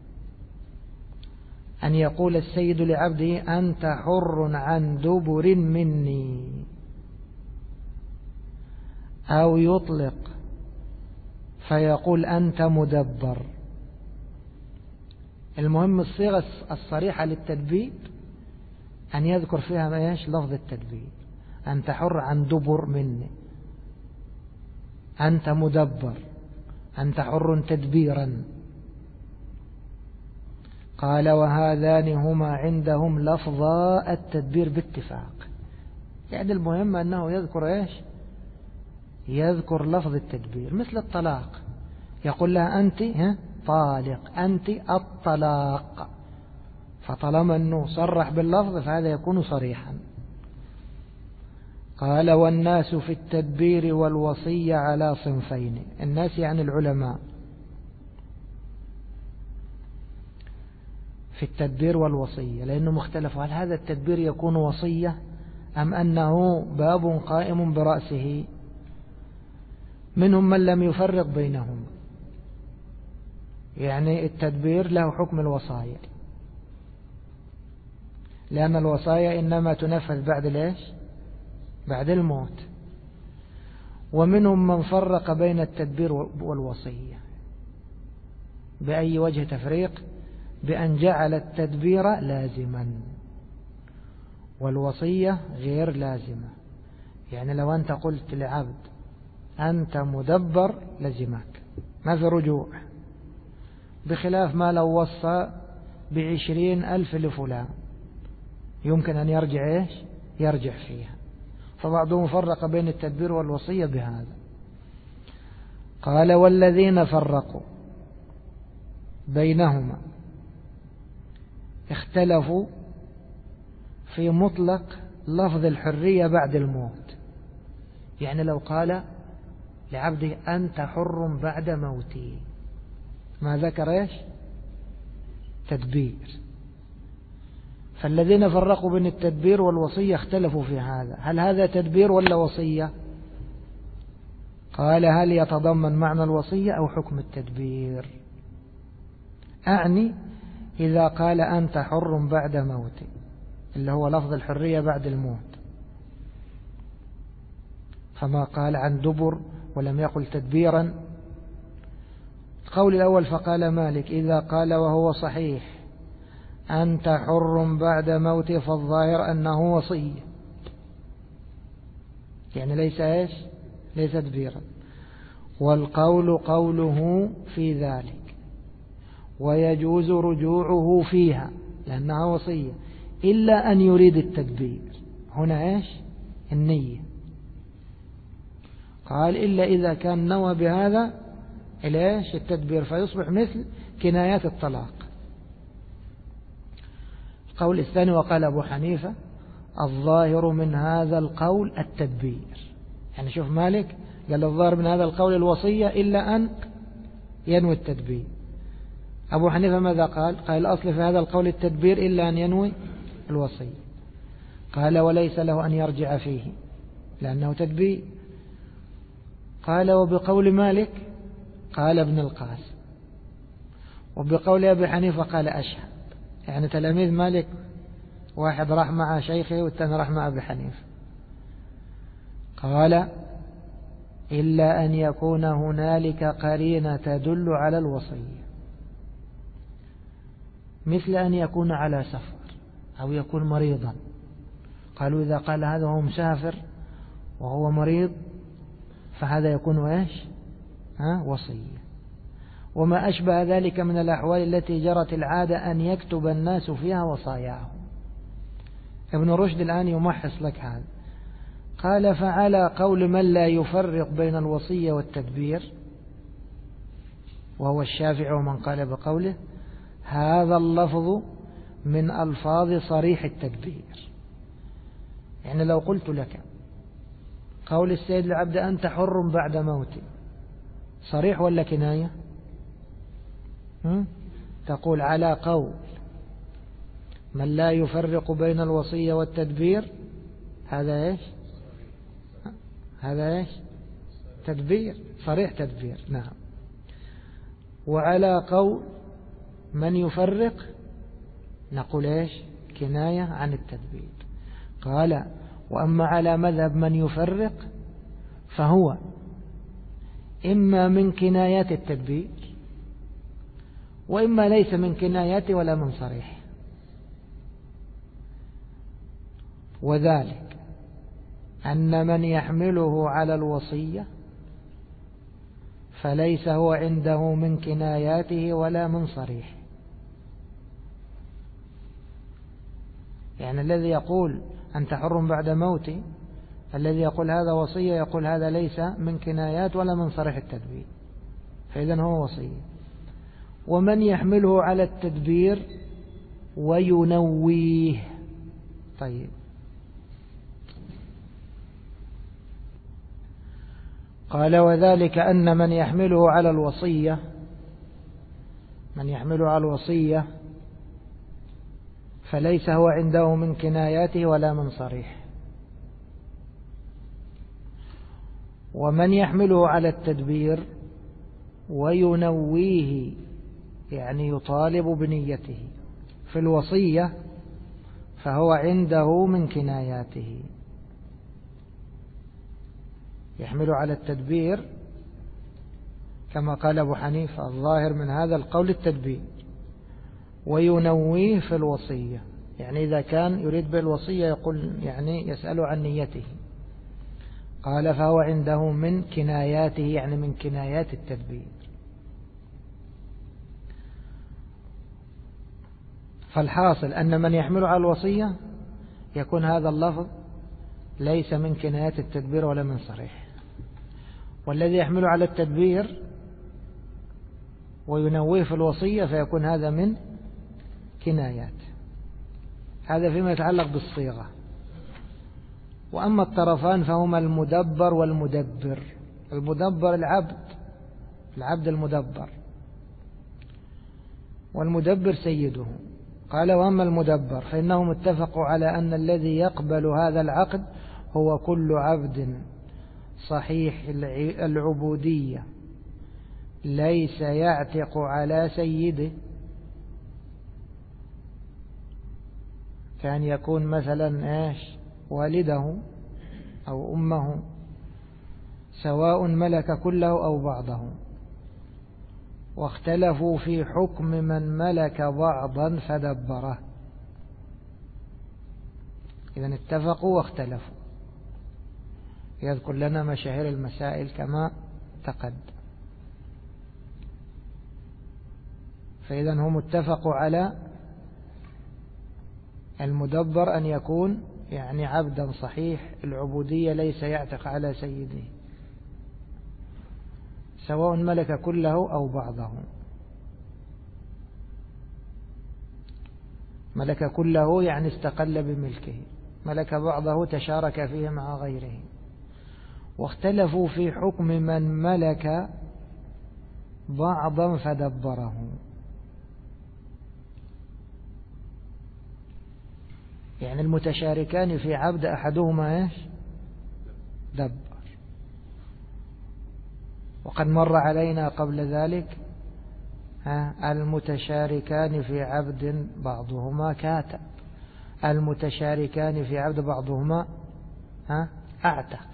أن يقول السيد لعبده أنت حر عن دبر مني، أو يطلق فيقول أنت مدبر. المهم الصيغة الصريحة للتدبير أن يذكر فيها ايش؟ لفظ التدبير. أنت حر عن دبر مني، أنت مدبر، أنت حر تدبيرا. قال: وهذان هما عندهم لفظا التدبير باتفاق. يعني المهم أنه يذكر ايش؟ يذكر لفظ التدبير. مثل الطلاق، يقول لها أنت طالق، أنت الطلاق. فطالما أنه صرح باللفظ فهذا يكون صريحا. قال: والناس في التدبير والوصية على صنفين. الناس يعني العلماء في التدبير والوصية، لأنه مختلف هل هذا التدبير يكون وصية أم أنه باب قائم برأسه. منهم من لم يفرق بينهم، يعني التدبير له حكم الوصايا، لأن الوصايا إنما تنفذ بعد ليش؟ بعد الموت. ومنهم من فرق بين التدبير والوصية. بأي وجه تفريق؟ بأن جعل التدبير لازما والوصية غير لازمة. يعني لو أنت قلت لعبد أنت مدبر لزمك، ما في رجوع، بخلاف ما لو وصى ب20,000 لفلان يمكن أن يرجع يرجع فيها. فبعضهم فرق بين التدبير والوصية بهذا. قال والذين فرقوا بينهما اختلفوا في مطلق لفظ الحرية بعد الموت. يعني لو قال لعبده أنت حر بعد موتي، ما ذكر تدبير. فالذين فرقوا بين التدبير والوصية اختلفوا في هذا، هل هذا تدبير ولا وصية؟ قال هل يتضمن معنى الوصية أو حكم التدبير؟ أعني إذا قال أنت حر بعد موتي، اللي هو لفظ الحرية بعد الموت، فما قال عن دبر ولم يقل تدبيرا. القول الأول فقال مالك إذا قال وهو صحيح أنت حر بعد موتي فالظاهر أنه وصية، يعني ليس تدبيرا. والقول قوله في ذلك ويجوز رجوعه فيها لأنها وصية إلا أن يريد التدبير. هنا النية. قال إلا إذا كان نوى بهذا التدبير فيصبح مثل كنايات الطلاق. القول الثاني وقال أبو حنيفة الظاهر من هذا القول التدبير. يعني شوف مالك قال الظاهر من هذا القول الوصية إلا أن ينوي التدبير. أبو حنيفة ماذا قال؟ قال الأصل في هذا القول التدبير إلا أن ينوي الوصية. قال وليس له أن يرجع فيه لأنه تدبير. قال وبقول مالك قال ابن القاسم، وبقول أبي حنيفة قال أشهد. يعني تلاميذ مالك واحد راح مع شيخه والثاني راح مع أبي حنيفة. قال إلا أن يكون هنالك قرينة تدل على الوصية، مثل أن يكون على سفر أو يكون مريضا. قالوا إذا قال هذا هو مسافر وهو مريض فهذا يكون وصية. وما أشبه ذلك من الأحوال التي جرت العادة أن يكتب الناس فيها وصاياهم. ابن رشد الآن يمحص لك هذا. قال فعلى قول من لا يفرق بين الوصية والتدبير وهو الشافعي ومن قال بقوله هذا اللفظ من ألفاظ صريح التدبير. يعني لو قلت لك قول السيد العبد أنت حر بعد موتي صريح ولا كناية؟ تقول على قول من لا يفرق بين الوصية والتدبير هذا هذا تدبير، صريح تدبير. نعم. وعلى قول من يفرق نقول كناية عن التدبير. قال وأما على مذهب من يفرق فهو إما من كنايات التدبير وإما ليس من كنايات ولا من صريح. وذلك أن من يحمله على الوصية فليس هو عنده من كناياته ولا من صريح. يعني الذي يقول أنت حر بعد موتي، الذي يقول هذا وصية يقول هذا ليس من كنايات ولا من صريح التدبير، فإذن هو وصية. ومن يحمله على التدبير وينويه. طيب قال وذلك أن من يحمله على الوصية فليس هو عنده من كناياته ولا من صريح. ومن يحمله على التدبير وينويه يعني يطالب بنيته في الوصية فهو عنده من كناياته. يحمل على التدبير كما قال أبو حنيفة الظاهر من هذا القول التدبير، وينويه في الوصية، يعني إذا كان يريد بالوصية يقول يعني يسأل عن نيته. قال فهو عنده من كناياته، يعني من كنايات التدبير. فالحاصل أن من يحمل على الوصية يكون هذا اللفظ ليس من كنايات التدبير ولا من صريح، والذي يحمل على التدبير وينويه في الوصية فيكون هذا من كنايات. هذا فيما يتعلق بالصيغة. وأما الطرفان فهما المدبر والمدبر. المدبر العبد المدبر، والمدبر سيده. قال وأما المدبر فإنهم اتفقوا على أن الذي يقبل هذا العقد هو كل عبد صحيح العبودية ليس يعتق على سيده، كان يكون مثلا والده أو أمه، سواء ملك كله أو بعضه، واختلفوا في حكم من ملك بعضا فدبره. إذن اتفقوا واختلفوا. يذكر لنا مشاهير المسائل كما تقدم. فإذا هم اتفقوا على المدبر أن يكون يعني عبدا صحيح العبودية ليس يعتق على سيده، سواء ملك كله أو بعضه. ملك كله يعني استقل بملكه، ملك بعضه تشارك فيه مع غيره. واختلفوا في حكم من ملك بعضا فدبره. يعني المتشاركان في عبد أحدهما دبر. وقد مر علينا قبل ذلك المتشاركان في عبد بعضهما كاتب، المتشاركان في عبد بعضهما أعتق.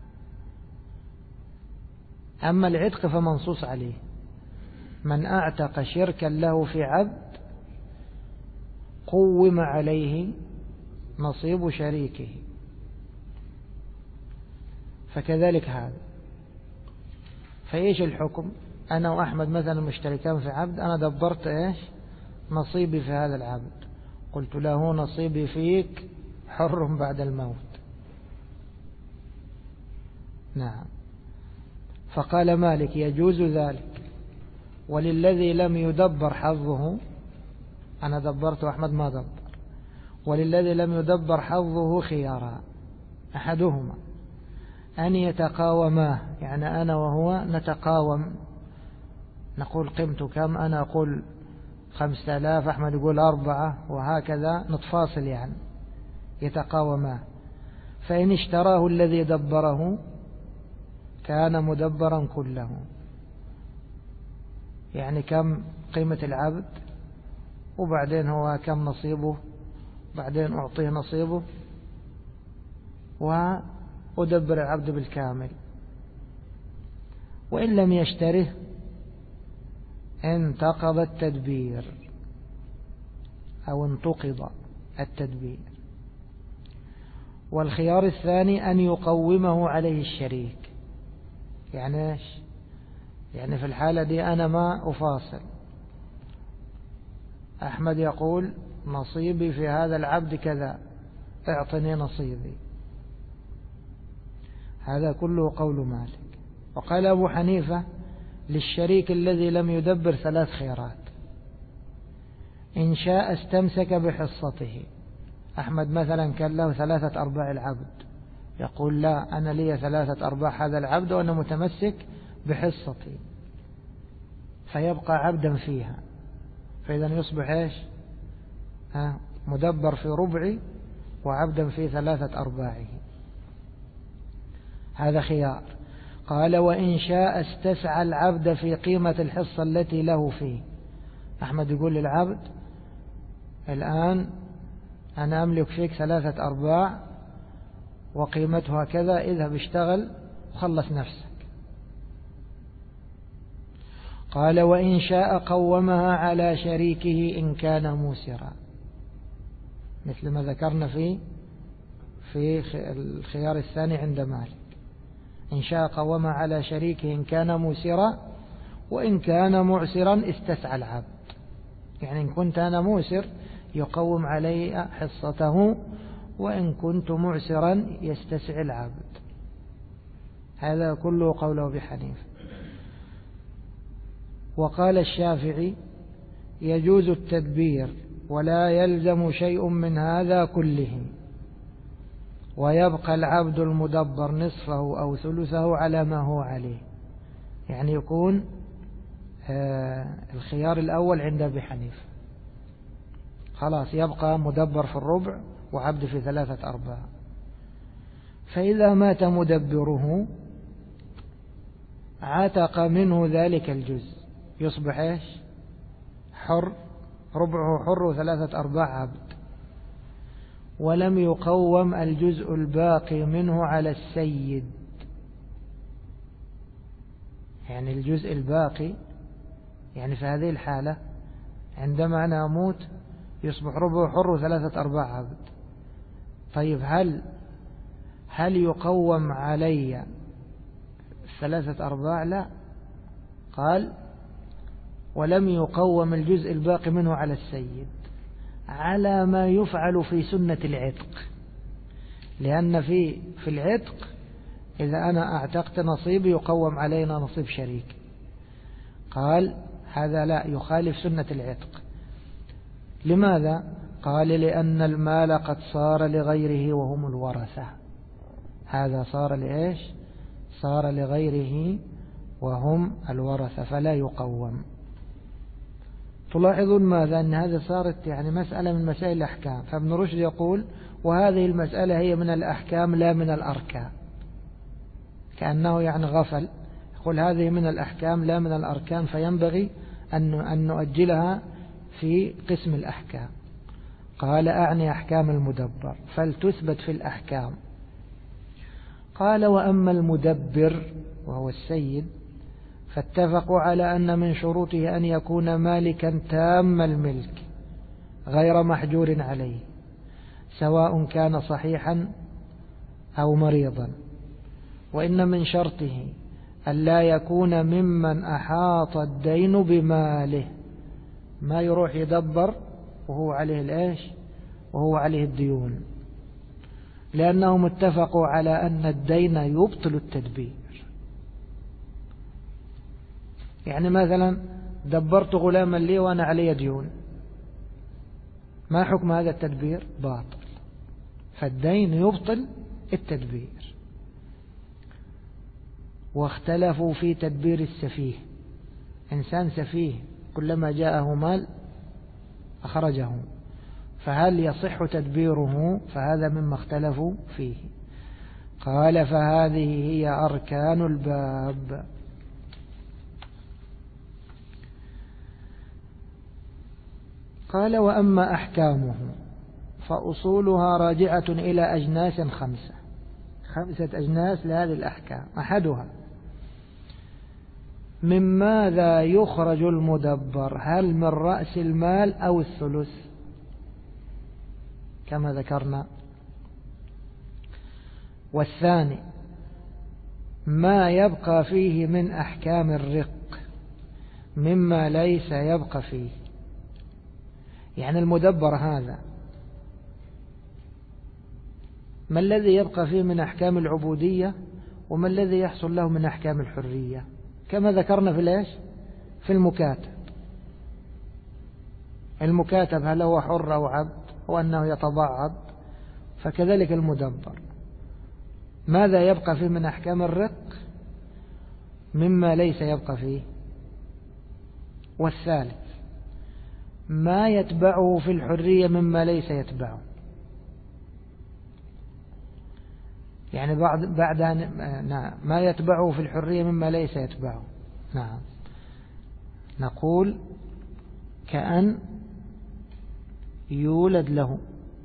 أما العتق فمنصوص عليه، من أعتق شركا له في عبد قوم عليه نصيب شريكه. فكذلك هذا. فإيش الحكم؟ أنا وأحمد مثلا مشتركان في عبد، أنا دبرت نصيبي في هذا العبد، قلت له نصيبي فيك حر بعد الموت. نعم. فقال مالك يجوز ذلك، وللذي لم يدبر حظه، أنا دبرت وأحمد ما دبر، وللذي لم يدبر حظه خيارا، أحدهما أن يتقاوما، يعني أنا وهو نتقاوم، نقول قيمته كم، أنا أقول 5000 أحمد يقول 4 وهكذا نتفاصل، يعني يتقاوما. فإن اشتراه الذي دبره كان مدبرا كله، يعني كم قيمة العبد وبعدين هو كم نصيبه، بعدين أعطيه نصيبه وأدبر العبد بالكامل. وإن لم يشتره انتقض التدبير أو انتقض التدبير. والخيار الثاني أن يقومه عليه الشريك. يعني ايش؟ يعني في الحالة دي أنا ما أفاصل، أحمد يقول نصيبي في هذا العبد كذا، اعطني نصيبي. هذا كله قول مالك. وقال أبو حنيفة للشريك الذي لم يدبر 3 خيارات: إن شاء استمسك بحصته. أحمد مثلا كان له 3/4 العبد، يقول لا، أنا لي 3/4 هذا العبد وأنا متمسك بحصتي، فيبقى عبدا فيها، فإذا يصبح إيش؟ مدبر في ربعي وعبدا في 3/4. هذا خيار. قال وإن شاء استسعى العبد في قيمة الحصة التي له فيه. أحمد يقول للعبد الآن أنا أملك فيك 3/4 وقيمتها كذا، اذهب اشتغل وخلص نفسك. قال وإن شاء قومها على شريكه إن كان موسرا، مثل ما ذكرنا في الخيار الثاني عند مالك. إن شاء قومها على شريكه إن كان موسرا، وإن كان معسرا استسعى العبد. يعني إن كنت أنا موسر يقوم علي حصته، وإن كنت معسرا يستسعي العبد. هذا كله قوله أبي حنيفة. وقال الشافعي يجوز التدبير ولا يلزم شيء من هذا كله، ويبقى العبد المدبر نصفه أو ثلثه على ما هو عليه. يعني يكون الخيار الأول عند أبي حنيفة، خلاص يبقى مدبر في الربع وعبد في 3/4. فإذا مات مدبره عتق منه ذلك الجزء، يصبح إيش؟ حر، ربعه حر و3/4 عبد، ولم يقوم الجزء الباقي منه على السيد. يعني الجزء الباقي، يعني في هذه الحالة عندما أنا أموت يصبح ربعه حر و3/4 عبد. طيب هل يقوم علي 3/4؟ لا، قال ولم يقوم الجزء الباقي منه على السيد، على ما يفعل في سنة العتق. لأن في العتق إذا أنا أعتقت نصيبي يقوم علينا نصيب شريك. قال هذا لا، يخالف سنة العتق. لماذا؟ قال لأن المال قد صار لغيره وهم الورثة. هذا صار لإيش؟ صار لغيره وهم الورثة، فلا يقوم. تلاحظون ماذا؟ أن هذه صارت يعني مسألة من مسائل الأحكام. فابن رشد يقول وهذه المسألة هي من الأحكام لا من الأركان، كأنه يعني غفل. يقول هذه من الأحكام لا من الأركان، فينبغي أن نؤجلها في قسم الأحكام. قال أعني أحكام المدبر فلتثبت في الأحكام. قال وأما المدبر وهو السيد فاتفقوا على أن من شروطه أن يكون مالكا تام الملك غير محجور عليه، سواء كان صحيحا أو مريضا. وإن من شرطه ألا يكون ممن أحاط الدين بماله، ما يروح يدبر وهو عليه الإيش؟ وهو عليه الديون، لأنهم اتفقوا على أن الدين يبطل التدبير. يعني مثلا دبرت غلاما لي وأنا علي ديون، ما حكم هذا التدبير؟ باطل، فالدين يبطل التدبير. واختلفوا في تدبير السفيه. إنسان سفيه كلما جاءه مال أخرجه، فهل يصح تدبيره؟ فهذا مما اختلفوا فيه. قال فهذه هي أركان الباب. قال وأما أحكامه فأصولها راجعة إلى أجناس 5 أجناس لهذه الأحكام. أحدها من ماذا يخرج المدبر، هل من رأس المال أو الثلث كما ذكرنا. والثاني ما يبقى فيه من أحكام الرق مما ليس يبقى فيه. يعني المدبر هذا ما الذي يبقى فيه من أحكام العبودية، وما الذي يحصل له من أحكام الحرية، كما ذكرنا في ليش في المكاتب. المكاتب هل هو حر أو عبد، وأنه يتبعض، فكذلك المدبر ماذا يبقى فيه من أحكام الرق مما ليس يبقى فيه. والثالث ما يتبعه في الحرية مما ليس يتبعه. يعني بعد نعم ما يتبعه في الحرية مما ليس يتبعه. نعم نقول كأن يولد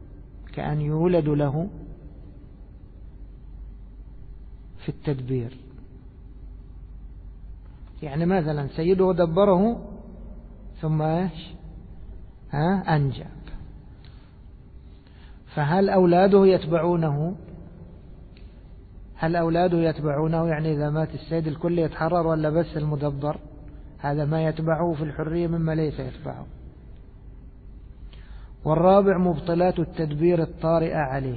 له في التدبير يعني مثلا سيده دبره ثم إيش أنجب، فهل أولاده يتبعونه؟ هل أولاده يتبعونه؟ يعني إذا مات السيد الكل يتحرر ولا بس المدبر؟ هذا ما يتبعه في الحرية مما ليس يتبعه. والرابع مبطلات التدبير الطارئة عليه.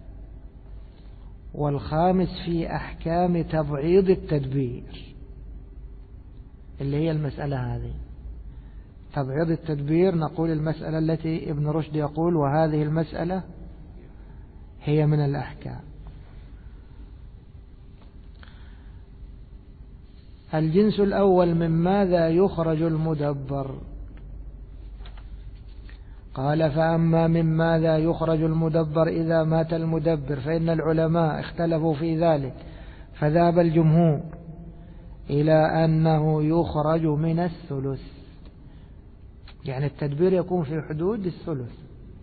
والخامس في أحكام تبعيض التدبير، اللي هي المسألة هذه تبعيض التدبير. نقول المسألة التي ابن رشد يقول وهذه المسألة هي من الأحكام. الجنس الأول من ماذا يخرج المدبر؟ قال فأما من ماذا يخرج المدبر إذا مات المدبر فإن العلماء اختلفوا في ذلك، فذهب الجمهور إلى أنه يخرج من الثلث، يعني التدبير يكون في حدود الثلث.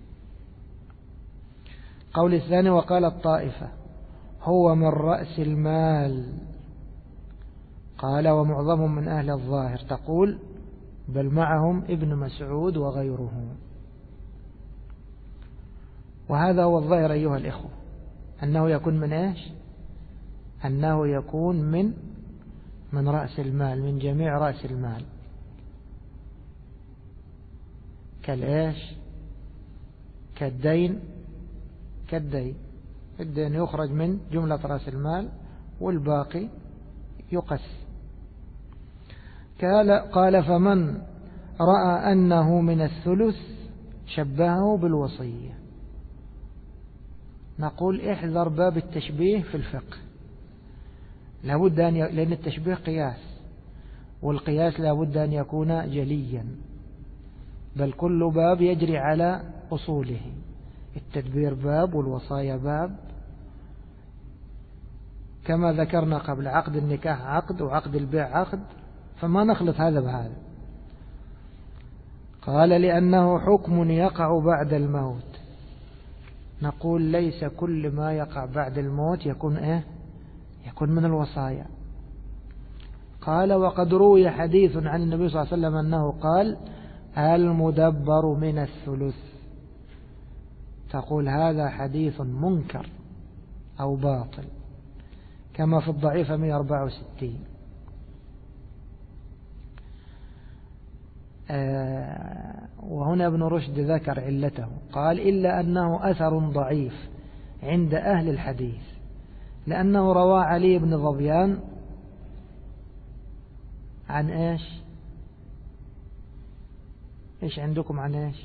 قول الثاني وقال الطائفة هو من رأس المال. قال ومعظمهم من أهل الظاهر تقول بل معهم ابن مسعود وغيره. وهذا هو الظاهر أيها الإخوة، أنه يكون من إيش؟ أنه يكون من رأس المال، من جميع رأس المال. كالإيش؟ كالدين الدين يخرج من جملة رأس المال والباقي يقسم. قال فمن رأى أنه من الثلث شبهه بالوصية. نقول احذر باب التشبيه في الفقه، لابد لأن التشبيه قياس، والقياس لابد أن يكون جليا، بل كل باب يجري على أصوله. التدبير باب والوصايا باب، كما ذكرنا قبل عقد النكاح عقد وعقد البيع عقد، فما نخلط هذا بهذا. قال لأنه حكم يقع بعد الموت. نقول ليس كل ما يقع بعد الموت يكون من الوصايا. قال وقد روي حديث عن النبي صلى الله عليه وسلم أنه قال المدبر من الثلث. تقول هذا حديث منكر أو باطل، كما في الضعيفة 164. وهنا ابن رشد ذكر علته، قال إلا أنه أثر ضعيف عند أهل الحديث، لأنه روى علي بن ظبيان عن إيش عندكم عن إيش؟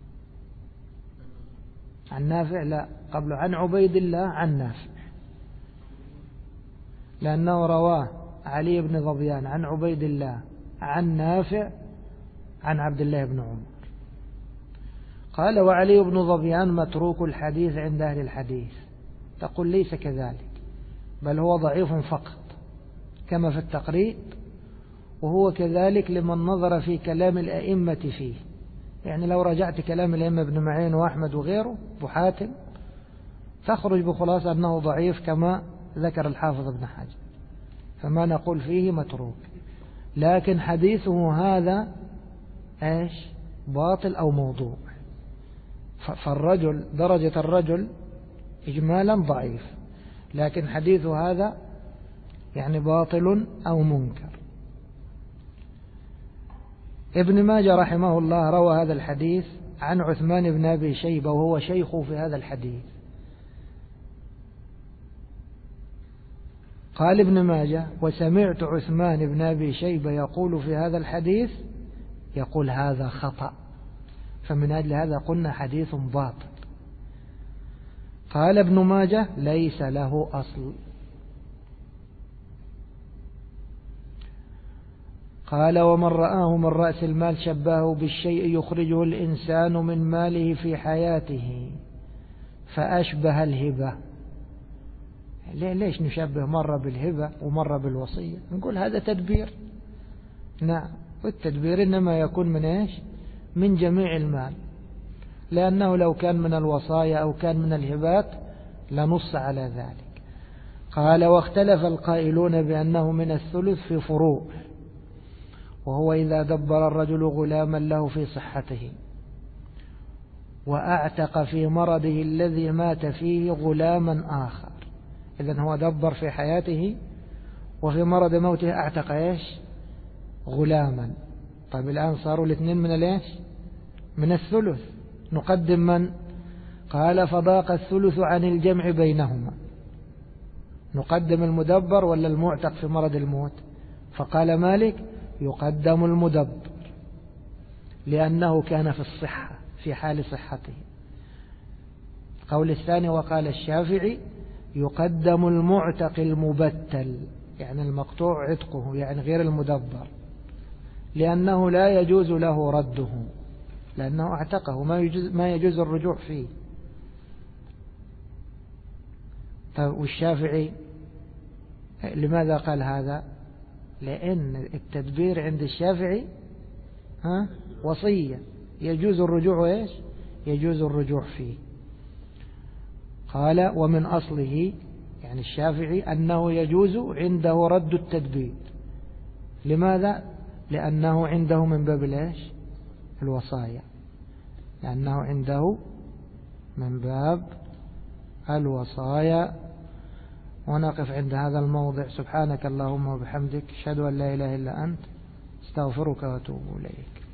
عن نافع؟ لا، قبله عن عبيد الله عن نافع، لأنه رواه علي بن ظبيان عن عبيد الله عن نافع عن عبد الله بن عمر. قال وعلي بن ظبيان متروك الحديث عند أهل الحديث. تقول ليس كذلك، بل هو ضعيف فقط كما في التقريب، وهو كذلك لمن نظر في كلام الأئمة فيه. يعني لو رجعت كلام الأئمة ابن معين وأحمد وغيره وحاتم تخرج بخلاصة أنه ضعيف كما ذكر الحافظ ابن حجر، فما نقول فيه متروك. لكن حديثه هذا باطل أو موضوع، فالرجل درجة الرجل إجمالا ضعيف، لكن حديثه هذا يعني باطل أو منكر. ابن ماجه رحمه الله روى هذا الحديث عن عثمان بن أبي شيبة وهو شيخه في هذا الحديث. قال ابن ماجه وسمعت عثمان بن أبي شيبة يقول في هذا الحديث يقول هذا خطأ، فمن أجل هذا قلنا حديث باطل. قال ابن ماجه ليس له أصل. قال ومن رآه من رأس المال شبهه بالشيء يخرجه الإنسان من ماله في حياته فأشبه الهبة. ليش نشبه مرة بالهبة ومرة بالوصية؟ نقول هذا تدبير. نعم، والتدبير إنما يكون من جميع المال، لأنه لو كان من الوصايا أو كان من الهبات لنص على ذلك. قال واختلف القائلون بأنه من الثلث في فروع. وهو إذا دبر الرجل غلاما له في صحته وأعتق في مرضه الذي مات فيه غلاما آخر. إذن هو دبر في حياته وفي مرض موته أعتق إيش؟ غلاما. طيب الآن صاروا الاثنين من الإيش؟ من الثلث. نقدم من؟ قال فضاق الثلث عن الجمع بينهما. نقدم المدبر ولا المعتق في مرض الموت؟ فقال مالك يقدم المدبر لأنه كان في الصحة في حال صحته. القول الثاني وقال الشافعي يقدم المعتق المبتل، يعني المقطوع عتقه، يعني غير المدبر، لأنه لا يجوز له رده، لأنه اعتقه ما يجوز الرجوع فيه. طيب والشافعي لماذا قال هذا؟ لأن التدبير عند الشافعي وصية يجوز الرجوع إيش؟ يجوز الرجوع فيه. قال ومن أصله يعني الشافعي أنه يجوز عنده رد التدبير. لماذا؟ لأنه عنده من باب الإيش؟ الوصايا، لأنه عنده من باب الوصايا. ونقف عند هذا الموضع. سبحانك اللهم وبحمدك أشهد أن لا إله إلا أنت استغفرك وأتوب إليك.